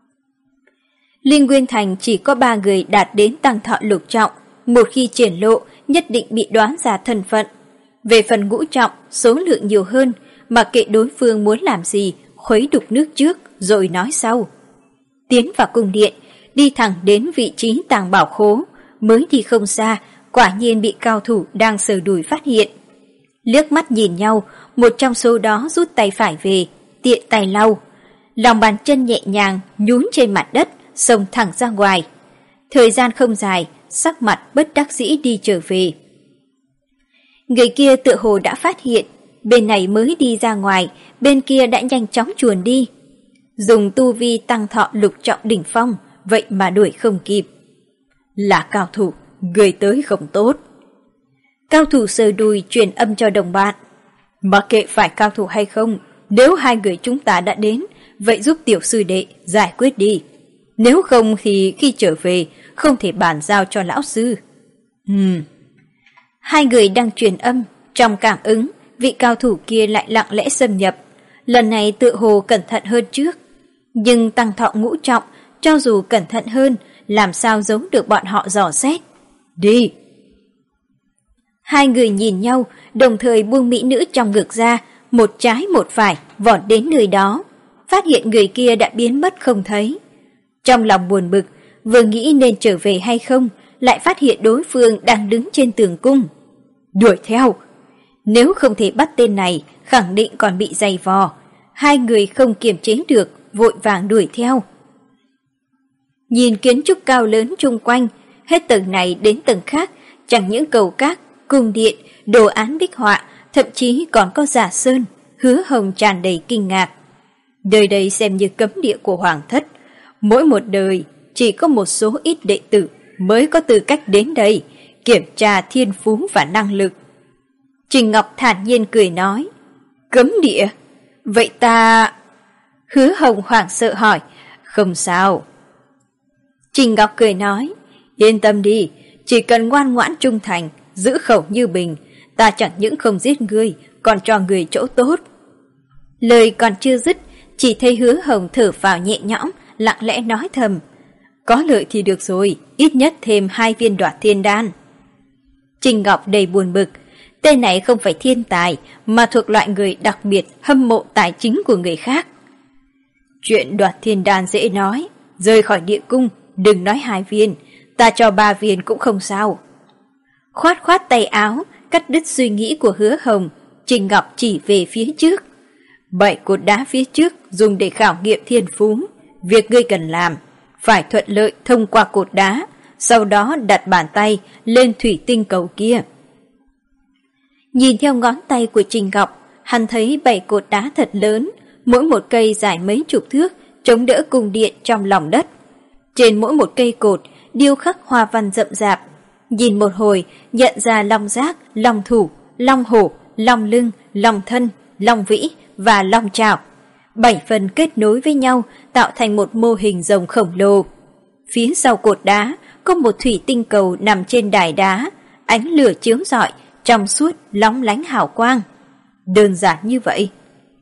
Linh Nguyên Thành chỉ có ba người đạt đến tăng thọ lục trọng, một khi triển lộ nhất định bị đoán ra thân phận. Về phần ngũ trọng, số lượng nhiều hơn, mà kệ đối phương muốn làm gì, khuấy đục nước trước rồi nói sau. Tiến vào cung điện, đi thẳng đến vị trí tàng bảo khố, mới đi không xa, quả nhiên bị cao thủ đang sờ đùi phát hiện. Liếc mắt nhìn nhau, một trong số đó rút tay phải về, tiện tay lau. Lòng bàn chân nhẹ nhàng nhún trên mặt đất, xông thẳng ra ngoài. Thời gian không dài, sắc mặt bất đắc dĩ đi trở về. Người kia tựa hồ đã phát hiện, bên này mới đi ra ngoài, bên kia đã nhanh chóng chuồn đi. Dùng tu vi tăng thọ lục trọng đỉnh phong, vậy mà đuổi không kịp. Là cao thủ, người tới không tốt. Cao thủ sờ đùi truyền âm cho đồng bạn. Mặc kệ phải cao thủ hay không, nếu hai người chúng ta đã đến, vậy giúp tiểu sư đệ giải quyết đi. Nếu không thì khi trở về, không thể bàn giao cho lão sư. Ừm. Hai người đang truyền âm, trong cảm ứng, vị cao thủ kia lại lặng lẽ xâm nhập. Lần này tự hồ cẩn thận hơn trước. Nhưng tăng thọ ngũ trọng, cho dù cẩn thận hơn, làm sao giấu được bọn họ dò xét. Đi! Hai người nhìn nhau, đồng thời buông mỹ nữ trong ngực ra, một trái một phải, vọt đến nơi đó. Phát hiện người kia đã biến mất không thấy. Trong lòng buồn bực, vừa nghĩ nên trở về hay không, lại phát hiện đối phương đang đứng trên tường cung. Đuổi theo! Nếu không thể bắt tên này, khẳng định còn bị giày vò. Hai người không kiềm chế được, vội vàng đuổi theo. Nhìn kiến trúc cao lớn chung quanh, hết tầng này đến tầng khác, chẳng những cầu các, cung điện, đồ án bích họa, thậm chí còn có giả sơn, Hứa Hồng tràn đầy kinh ngạc. Đời đây xem như cấm địa của hoàng thất, mỗi một đời chỉ có một số ít đệ tử mới có tư cách đến đây kiểm tra thiên phú và năng lực. Trình Ngọc thản nhiên cười nói, cấm địa? Vậy ta... Hứa Hồng hoảng sợ hỏi, không sao. Trình Ngọc cười nói, yên tâm đi, chỉ cần ngoan ngoãn trung thành, giữ khẩu như bình, ta chẳng những không giết ngươi, còn cho người chỗ tốt. Lời còn chưa dứt, chỉ thấy Hứa Hồng thở phào nhẹ nhõm, lặng lẽ nói thầm, có lợi thì được rồi, ít nhất thêm hai viên đoạt thiên đan. Trình Ngọc đầy buồn bực, tên này không phải thiên tài, mà thuộc loại người đặc biệt hâm mộ tài chính của người khác. Chuyện đoạt thiên đan dễ nói, rời khỏi địa cung, đừng nói hai viên, ta cho ba viên cũng không sao. Khoát khoát tay áo, cắt đứt suy nghĩ của Hứa Hồng, Trình Ngọc chỉ về phía trước. Bảy cột đá phía trước dùng để khảo nghiệm thiên phú, việc ngươi cần làm, phải thuận lợi thông qua cột đá, sau đó đặt bàn tay lên thủy tinh cầu kia. Nhìn theo ngón tay của Trình Ngọc, hắn thấy bảy cột đá thật lớn, mỗi một cây dài mấy chục thước, chống đỡ cung điện trong lòng đất. Trên mỗi một cây cột điêu khắc hoa văn rậm rạp, nhìn một hồi nhận ra long giác, long thủ, long hổ, long lưng, long thân, long vĩ và long trảo. Bảy phần kết nối với nhau tạo thành một mô hình rồng khổng lồ. Phía sau cột đá có một thủy tinh cầu nằm trên đài đá, ánh lửa chiếu rọi, trong suốt lóng lánh hào quang. Đơn giản như vậy.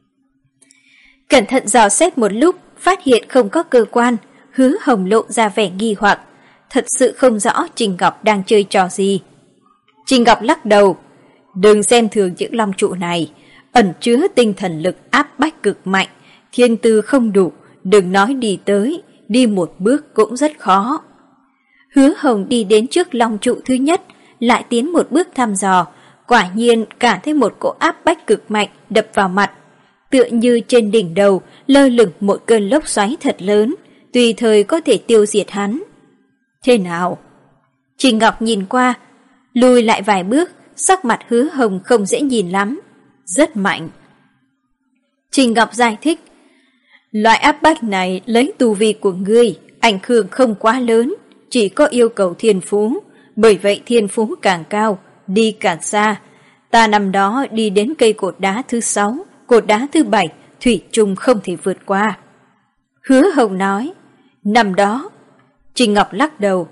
Cẩn thận dò xét một lúc, phát hiện không có cơ quan, Hứa Hồng lộ ra vẻ nghi hoặc, thật sự không rõ Trình Ngọc đang chơi trò gì. Trình Ngọc lắc đầu, đừng xem thường những long trụ này, ẩn chứa tinh thần lực áp bách cực mạnh, thiên tư không đủ, đừng nói đi tới, đi một bước cũng rất khó. Hứa Hồng đi đến trước long trụ thứ nhất, lại tiến một bước thăm dò, quả nhiên cảm thấy một cỗ áp bách cực mạnh đập vào mặt, tựa như trên đỉnh đầu lơ lửng một cơn lốc xoáy thật lớn, tùy thời có thể tiêu diệt hắn. Thế nào? Trình Ngọc nhìn qua, lùi lại vài bước, sắc mặt Hứa Hồng không dễ nhìn lắm, rất mạnh. Trình Ngọc giải thích, loại áp bách này lấy tu vi của ngươi, ảnh hưởng không quá lớn, chỉ có yêu cầu thiên phú, bởi vậy thiên phú càng cao, đi càng xa. Ta năm đó đi đến cây cột đá thứ sáu, cột đá thứ bảy, thủy chung không thể vượt qua. Hứa Hồng nói, năm đó. Trình Ngọc lắc đầu.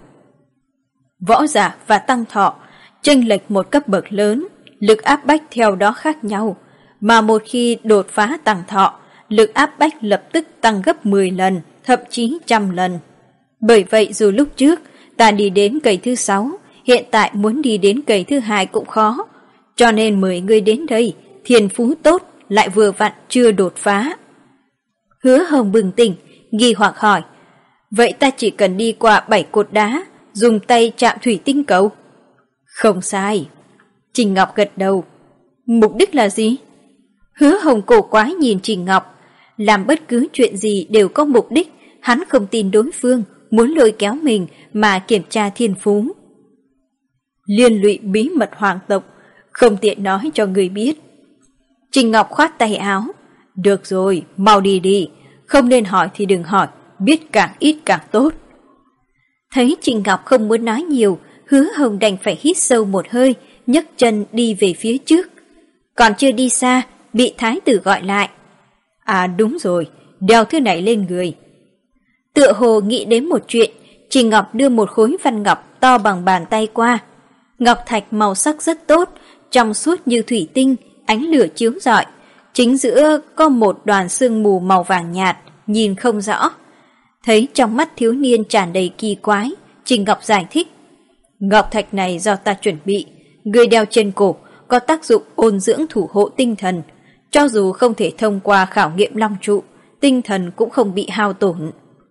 Võ giả và tăng thọ, chênh lệch một cấp bậc lớn, lực áp bách theo đó khác nhau, mà một khi đột phá tăng thọ, lực áp bách lập tức tăng gấp mười lần, thậm chí trăm lần. Bởi vậy dù lúc trước ta đi đến cây thứ sáu, hiện tại muốn đi đến cây thứ hai cũng khó, cho nên mời ngươi đến đây, thiên phú tốt, lại vừa vặn chưa đột phá. Hứa Hồng bừng tỉnh, nghi hoặc hỏi, vậy ta chỉ cần đi qua bảy cột đá, dùng tay chạm thủy tinh cầu? Không sai. Trình Ngọc gật đầu. Mục đích là gì? Hứa Hồng cổ quái nhìn Trình Ngọc, làm bất cứ chuyện gì đều có mục đích, hắn không tin đối phương muốn lôi kéo mình mà kiểm tra thiên phú. Liên lụy bí mật hoàng tộc, không tiện nói cho người biết. Trình Ngọc khoát tay áo, được rồi, mau đi đi, không nên hỏi thì đừng hỏi, biết càng ít càng tốt. Thấy Trình Ngọc không muốn nói nhiều, Hứa Hồng đành phải hít sâu một hơi, nhấc chân đi về phía trước. Còn chưa đi xa, bị thái tử gọi lại. À đúng rồi, đeo thứ này lên người. Tựa hồ nghĩ đến một chuyện, Trình Ngọc đưa một khối văn ngọc to bằng bàn tay qua. Ngọc thạch màu sắc rất tốt, trong suốt như thủy tinh, ánh lửa chiếu rọi. Chính giữa có một đoàn sương mù màu vàng nhạt, nhìn không rõ. Thấy trong mắt thiếu niên tràn đầy kỳ quái, Trình Ngọc giải thích. Ngọc thạch này do ta chuẩn bị, người đeo trên cổ, có tác dụng ôn dưỡng thủ hộ tinh thần. Cho dù không thể thông qua khảo nghiệm long trụ, tinh thần cũng không bị hao tổn.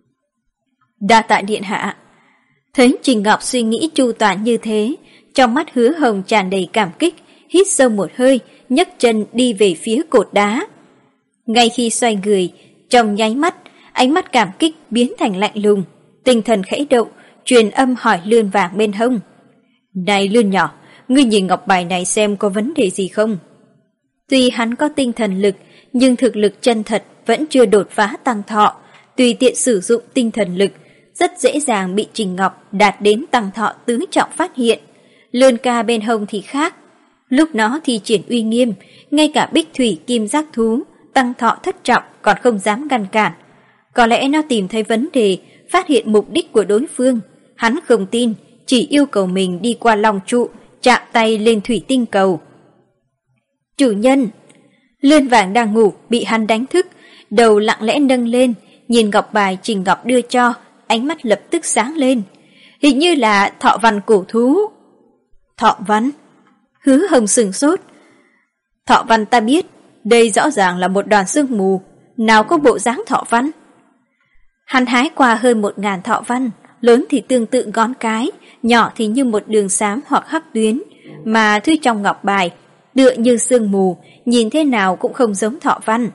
Đa tạ điện hạ. Thấy Trình Ngọc suy nghĩ chu toàn như thế, trong mắt Hứa Hồng tràn đầy cảm kích, hít sâu một hơi, nhấc chân đi về phía cột đá. Ngay khi xoay người, trong nháy mắt, ánh mắt cảm kích biến thành lạnh lùng, tinh thần khẽ động, truyền âm hỏi Lươn Vàng bên hông. Này Lươn nhỏ, ngươi nhìn ngọc bài này xem có vấn đề gì không? Tuy hắn có tinh thần lực, nhưng thực lực chân thật vẫn chưa đột phá tăng thọ, tùy tiện sử dụng tinh thần lực, rất dễ dàng bị Trình Ngọc đạt đến tăng thọ tứ trọng phát hiện. Lươn ca bên hông thì khác, lúc nó thi triển uy nghiêm, ngay cả bích thủy kim giác thú, tăng thọ thất trọng còn không dám ngăn cản. Có lẽ nó tìm thấy vấn đề, phát hiện mục đích của đối phương. Hắn không tin, chỉ yêu cầu mình đi qua long trụ, chạm tay lên thủy tinh cầu. Chủ nhân! Lươn Vàng đang ngủ, bị hắn đánh thức, đầu lặng lẽ nâng lên, nhìn ngọc bài Trình Ngọc đưa cho, ánh mắt lập tức sáng lên. Hình như là thọ văn cổ thú. Thọ văn? Hứa Hồng sửng sốt. Thọ văn ta biết, đây rõ ràng là một đoàn sương mù, nào có bộ dáng thọ văn. Hắn hái qua hơn một ngàn thọ văn, lớn thì tương tự ngón cái, nhỏ thì như một đường xám hoặc hắc tuyến, mà thứ trong ngọc bài tựa như sương mù, nhìn thế nào cũng không giống thọ văn.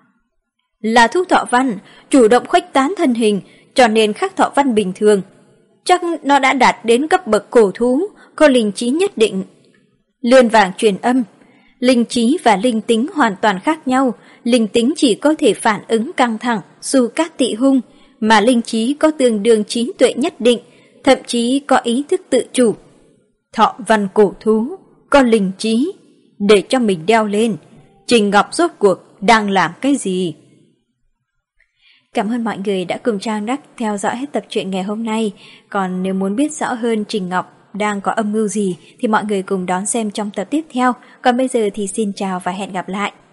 Là thú thọ văn, chủ động khuếch tán thân hình, cho nên khác thọ văn bình thường. Chắc nó đã đạt đến cấp bậc cổ thú, có linh trí nhất định. Lươn Vàng truyền âm. Linh trí và linh tính hoàn toàn khác nhau, linh tính chỉ có thể phản ứng căng thẳng, xu cát tị hung, mà linh trí có tương đương trí tuệ nhất định, thậm chí có ý thức tự chủ. Thọ văn cổ thú, có linh trí, để cho mình đeo lên. Trình Ngọc rốt cuộc đang làm cái gì? Cảm ơn mọi người đã cùng Trang Đắc theo dõi hết tập truyện ngày hôm nay. Còn nếu muốn biết rõ hơn Trình Ngọc đang có âm mưu gì thì mọi người cùng đón xem trong tập tiếp theo. Còn bây giờ thì xin chào và hẹn gặp lại.